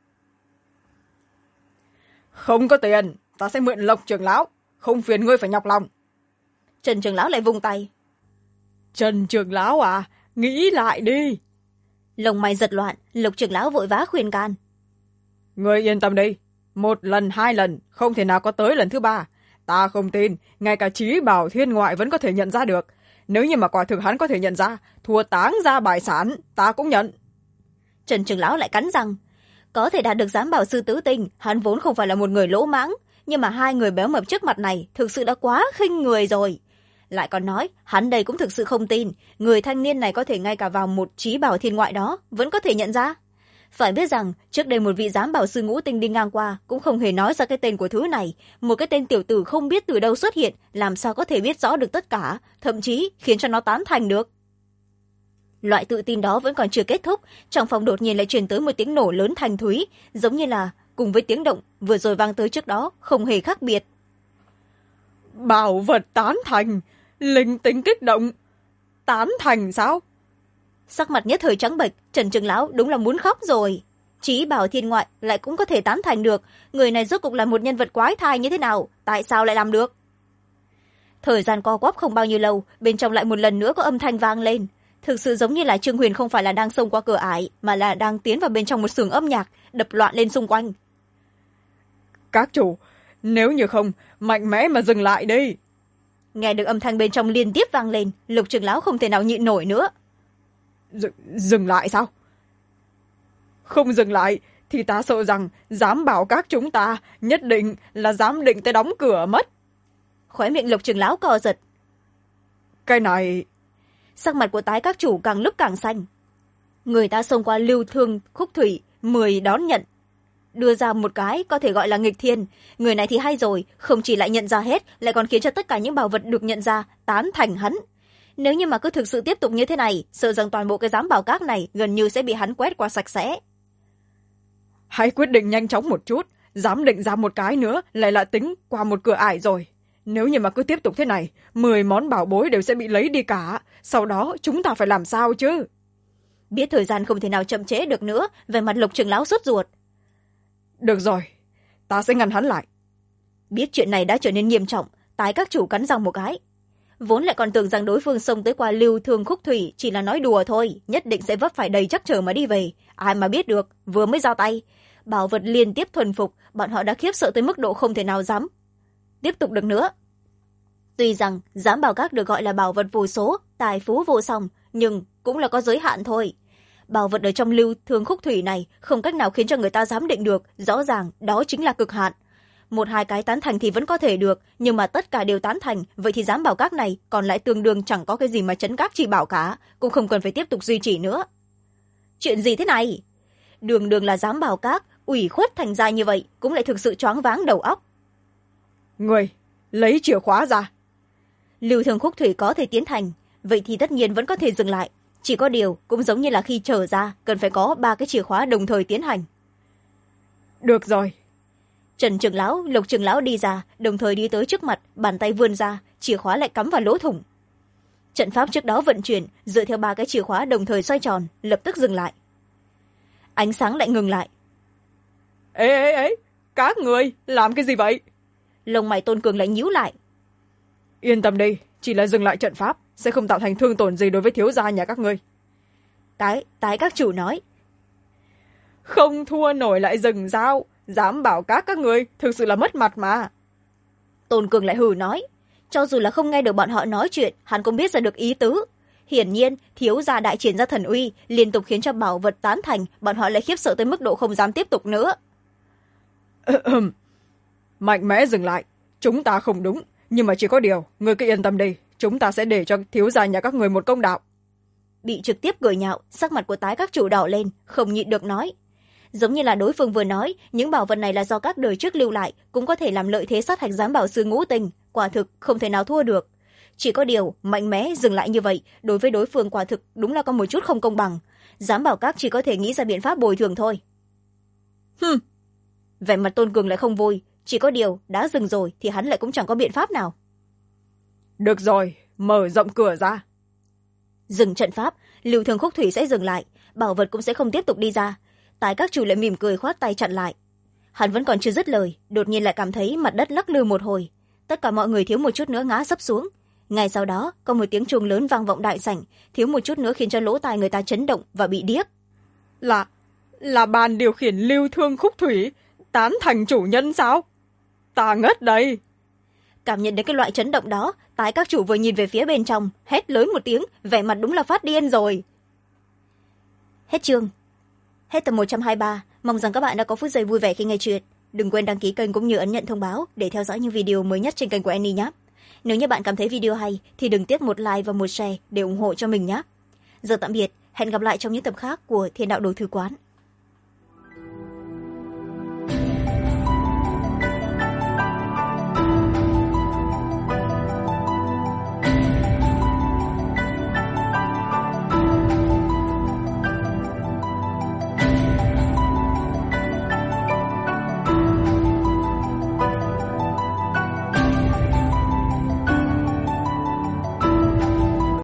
Không có tiền, ta sẽ mượn Lộc trưởng lão, không phiền ngươi phải nhọc lòng. Trần trưởng lão lại vung tay. Trần trưởng lão à, nghĩ lại đi. Lông mày giật loạn, Lộc trưởng lão vội vã khuyên can. Ngươi yên tâm đi, 1 lần 2 lần, không thể nào có tới lần thứ 3. Ta không tin, ngay cả Chí Bảo Thiên Ngoại vẫn có thể nhận ra được. Nếu như mà quả thực hắn có thể nhận ra, thua táng ra bại sản, ta cũng nhận. Trần trưởng lão lại cắn răng. Có thể đạt được giám bảo sư tứ tinh, hắn vốn không phải là một người lỗ mãng, nhưng mà 2 người béo mập trước mặt này thực sự đã quá khinh người rồi. Lại còn nói, hắn đây cũng thực sự không tin, người thanh niên này có thể ngay cả vào một Chí Bảo Thiên Ngoại đó, vẫn có thể nhận ra. Phải biết rằng, trước đây một vị giám bảo sư ngũ tinh đi ngang qua, cũng không hề nói ra cái tên của thứ này. Một cái tên tiểu tử không biết từ đâu xuất hiện, làm sao có thể biết rõ được tất cả, thậm chí khiến cho nó tán thành được. Loại tự tin đó vẫn còn chưa kết thúc, trong phòng đột nhiên lại truyền tới một tiếng nổ lớn thanh thúy, giống như là cùng với tiếng động vừa rồi vang tới trước đó, không hề khác biệt. Bảo vật tán thành, linh tính kích động. Tán thành sao? Sắc mặt nhất thời trắng bệch, Trần trưởng lão đúng là muốn khóc rồi. Chí Bảo Thiên Ngoại lại cũng có thể tán thành được, người này rốt cục là một nhân vật quái thai như thế nào, tại sao lại làm được? Thời gian co quắp không bao nhiêu lâu, bên trong lại một lần nữa có âm thanh vang lên. Thực sự giống như là Trương Huyền không phải là đang xông qua cửa ải, mà là đang tiến vào bên trong một xưởng âm nhạc, đập loạn lên xung quanh. Các chủ, nếu như không, mạnh mẽ mà dừng lại đi. Nghe được âm thanh bên trong liên tiếp vang lên, Lục trưởng lão không thể nào nhịn nổi nữa. Dừng lại sao? Không dừng lại thì ta sợ rằng dám bảo các chúng ta nhất định là dám định tới đóng cửa mất. Khóe miệng Lục trưởng lão co giật. Cái này... Sắc mặt của tái các chủ càng lúc càng xanh. Người ta xông qua lưu thương khúc thủy, 10 đón nhận. Đưa ra một cái có thể gọi là nghịch thiên. Người này thì hay rồi, không chỉ lại nhận ra hết, lại còn khiến cho tất cả những bảo vật được nhận ra tán thành hắn. Nếu như mà cứ thực sự tiếp tục như thế này, sợ rằng toàn bộ cái giám bảo các này gần như sẽ bị hắn quét qua sạch sẽ. Hãy quyết định nhanh chóng một chút, dám định ra một cái nữa lại là tính qua một cửa ải rồi. Nếu như mà cứ tiếp tục thế này, 10 món bảo bối đều sẽ bị lấy đi cả. Sau đó chúng ta phải làm sao chứ? Biết thời gian không thể nào chậm trễ được nữa, về mặt Lục trưởng lão sốt ruột. Được rồi, ta sẽ ngăn hắn lại. Biết chuyện này đã trở nên nghiêm trọng, tái các chủ cắn răng một cái. Vốn lại còn tưởng rằng đối phương xông tới qua lưu thương khúc thủy chỉ là nói đùa thôi, nhất định sẽ vấp phải đầy chắc trở mà đi về. Ai mà biết được, vừa mới giao tay, bảo vật liên tiếp thuần phục, bọn họ đã khiếp sợ tới mức độ không thể nào dám tiếp tục được nữa. Tuy rằng giám bảo các được gọi là bảo vật vô số, tài phú vô song, nhưng cũng là có giới hạn thôi. Bảo vật ở trong lưu thương khúc thủy này không cách nào khiến cho người ta dám định được, rõ ràng đó chính là cực hạn. 1-2 cái tán thành thì vẫn có thể được, nhưng mà tất cả đều tán thành, vậy thì giám bảo các này còn lại tương đương chẳng có cái gì mà trấn các chỉ bảo cả, cũng không cần phải tiếp tục duy trì nữa. Chuyện gì thế này? Đường đường là giám bảo các, ủy khuất thành ra như vậy, cũng lại thực sự choáng váng đầu óc. Người, lấy chìa khóa ra. Lưu thương khúc thủy có thể tiến thành, vậy thì tất nhiên vẫn có thể dừng lại. Chỉ có điều, cũng giống như là khi trở ra, cần phải có 3 cái chìa khóa đồng thời tiến hành. Được rồi. Trần trưởng lão, Lục trưởng lão đi ra, đồng thời đi tới trước mặt, bàn tay vươn ra, chìa khóa lại cắm vào lỗ thủng. Trận pháp trước đó vận chuyển, dựa theo ba cái chìa khóa đồng thời xoay tròn, lập tức dừng lại. Ánh sáng lại ngừng lại. Ê, các người làm cái gì vậy? Lông mày Tôn Cường lại nhíu lại. Yên tâm đi, chỉ là dừng lại trận pháp, sẽ không tạo thành thương tổn gì đối với thiếu gia nhà các ngươi. Tái các chủ nói. Không thua nổi lại dừng sao? Dám bảo các người, thực sự là mất mặt mà. Tôn Cường lại hừ nói. Cho dù là không nghe được bọn họ nói chuyện, hắn cũng biết ra được ý tứ. Hiển nhiên, thiếu gia đại triển ra thần uy, liên tục khiến cho bảo vật tán thành, bọn họ lại khiếp sợ tới mức độ không dám tiếp tục nữa. Mạnh mẽ dừng lại, chúng ta không đúng, nhưng mà chỉ có điều, người cứ yên tâm đi, chúng ta sẽ để cho thiếu gia nhà các người một công đạo. Bị trực tiếp cười nhạo, sắc mặt của tái các chủ đỏ lên, không nhịn được nói. Giống như là đối phương vừa nói, những bảo vật này là do các đời trước lưu lại, cũng có thể làm lợi thế sát hạch giám bảo sư ngũ tình, quả thực không thể nào thua được. Chỉ có điều, mạnh mẽ dừng lại như vậy, đối với đối phương quả thực đúng là có một chút không công bằng. Giám bảo các chỉ có thể nghĩ ra biện pháp bồi thường thôi. Vẻ mặt Tôn Cường lại không vui, chỉ có điều, đã dừng rồi thì hắn lại cũng chẳng có biện pháp nào. Được rồi, mở rộng cửa ra. Dừng trận pháp, lưu thương khúc thủy sẽ dừng lại, bảo vật cũng sẽ không tiếp tục đi ra. Tái các chủ lại mỉm cười khoát tay chặn lại. Hắn vẫn còn chưa dứt lời, đột nhiên lại cảm thấy mặt đất lắc lư một hồi. Tất cả mọi người thiếu một chút nữa ngã sấp xuống. Ngay sau đó, có một tiếng chuông lớn vang vọng đại sảnh, thiếu một chút nữa khiến cho lỗ tai người ta chấn động và bị điếc. Là bàn điều khiển lưu thương khúc thủy, tán thành chủ nhân sao? Ta ngất đây. Cảm nhận đến cái loại chấn động đó, tái các chủ vừa nhìn về phía bên trong, hét lớn một tiếng, vẻ mặt đúng là phát điên rồi. Hết chương. Hết tập 123, mong rằng các bạn đã có phút giây vui vẻ khi nghe chuyện. Đừng quên đăng ký kênh cũng như ấn nhận thông báo để theo dõi những video mới nhất trên kênh của Annie nhé. Nếu như bạn cảm thấy video hay thì đừng tiếc một like và một share để ủng hộ cho mình nhé. Giờ tạm biệt, hẹn gặp lại trong những tập khác của Thiên Đạo Đồ Thư Quán.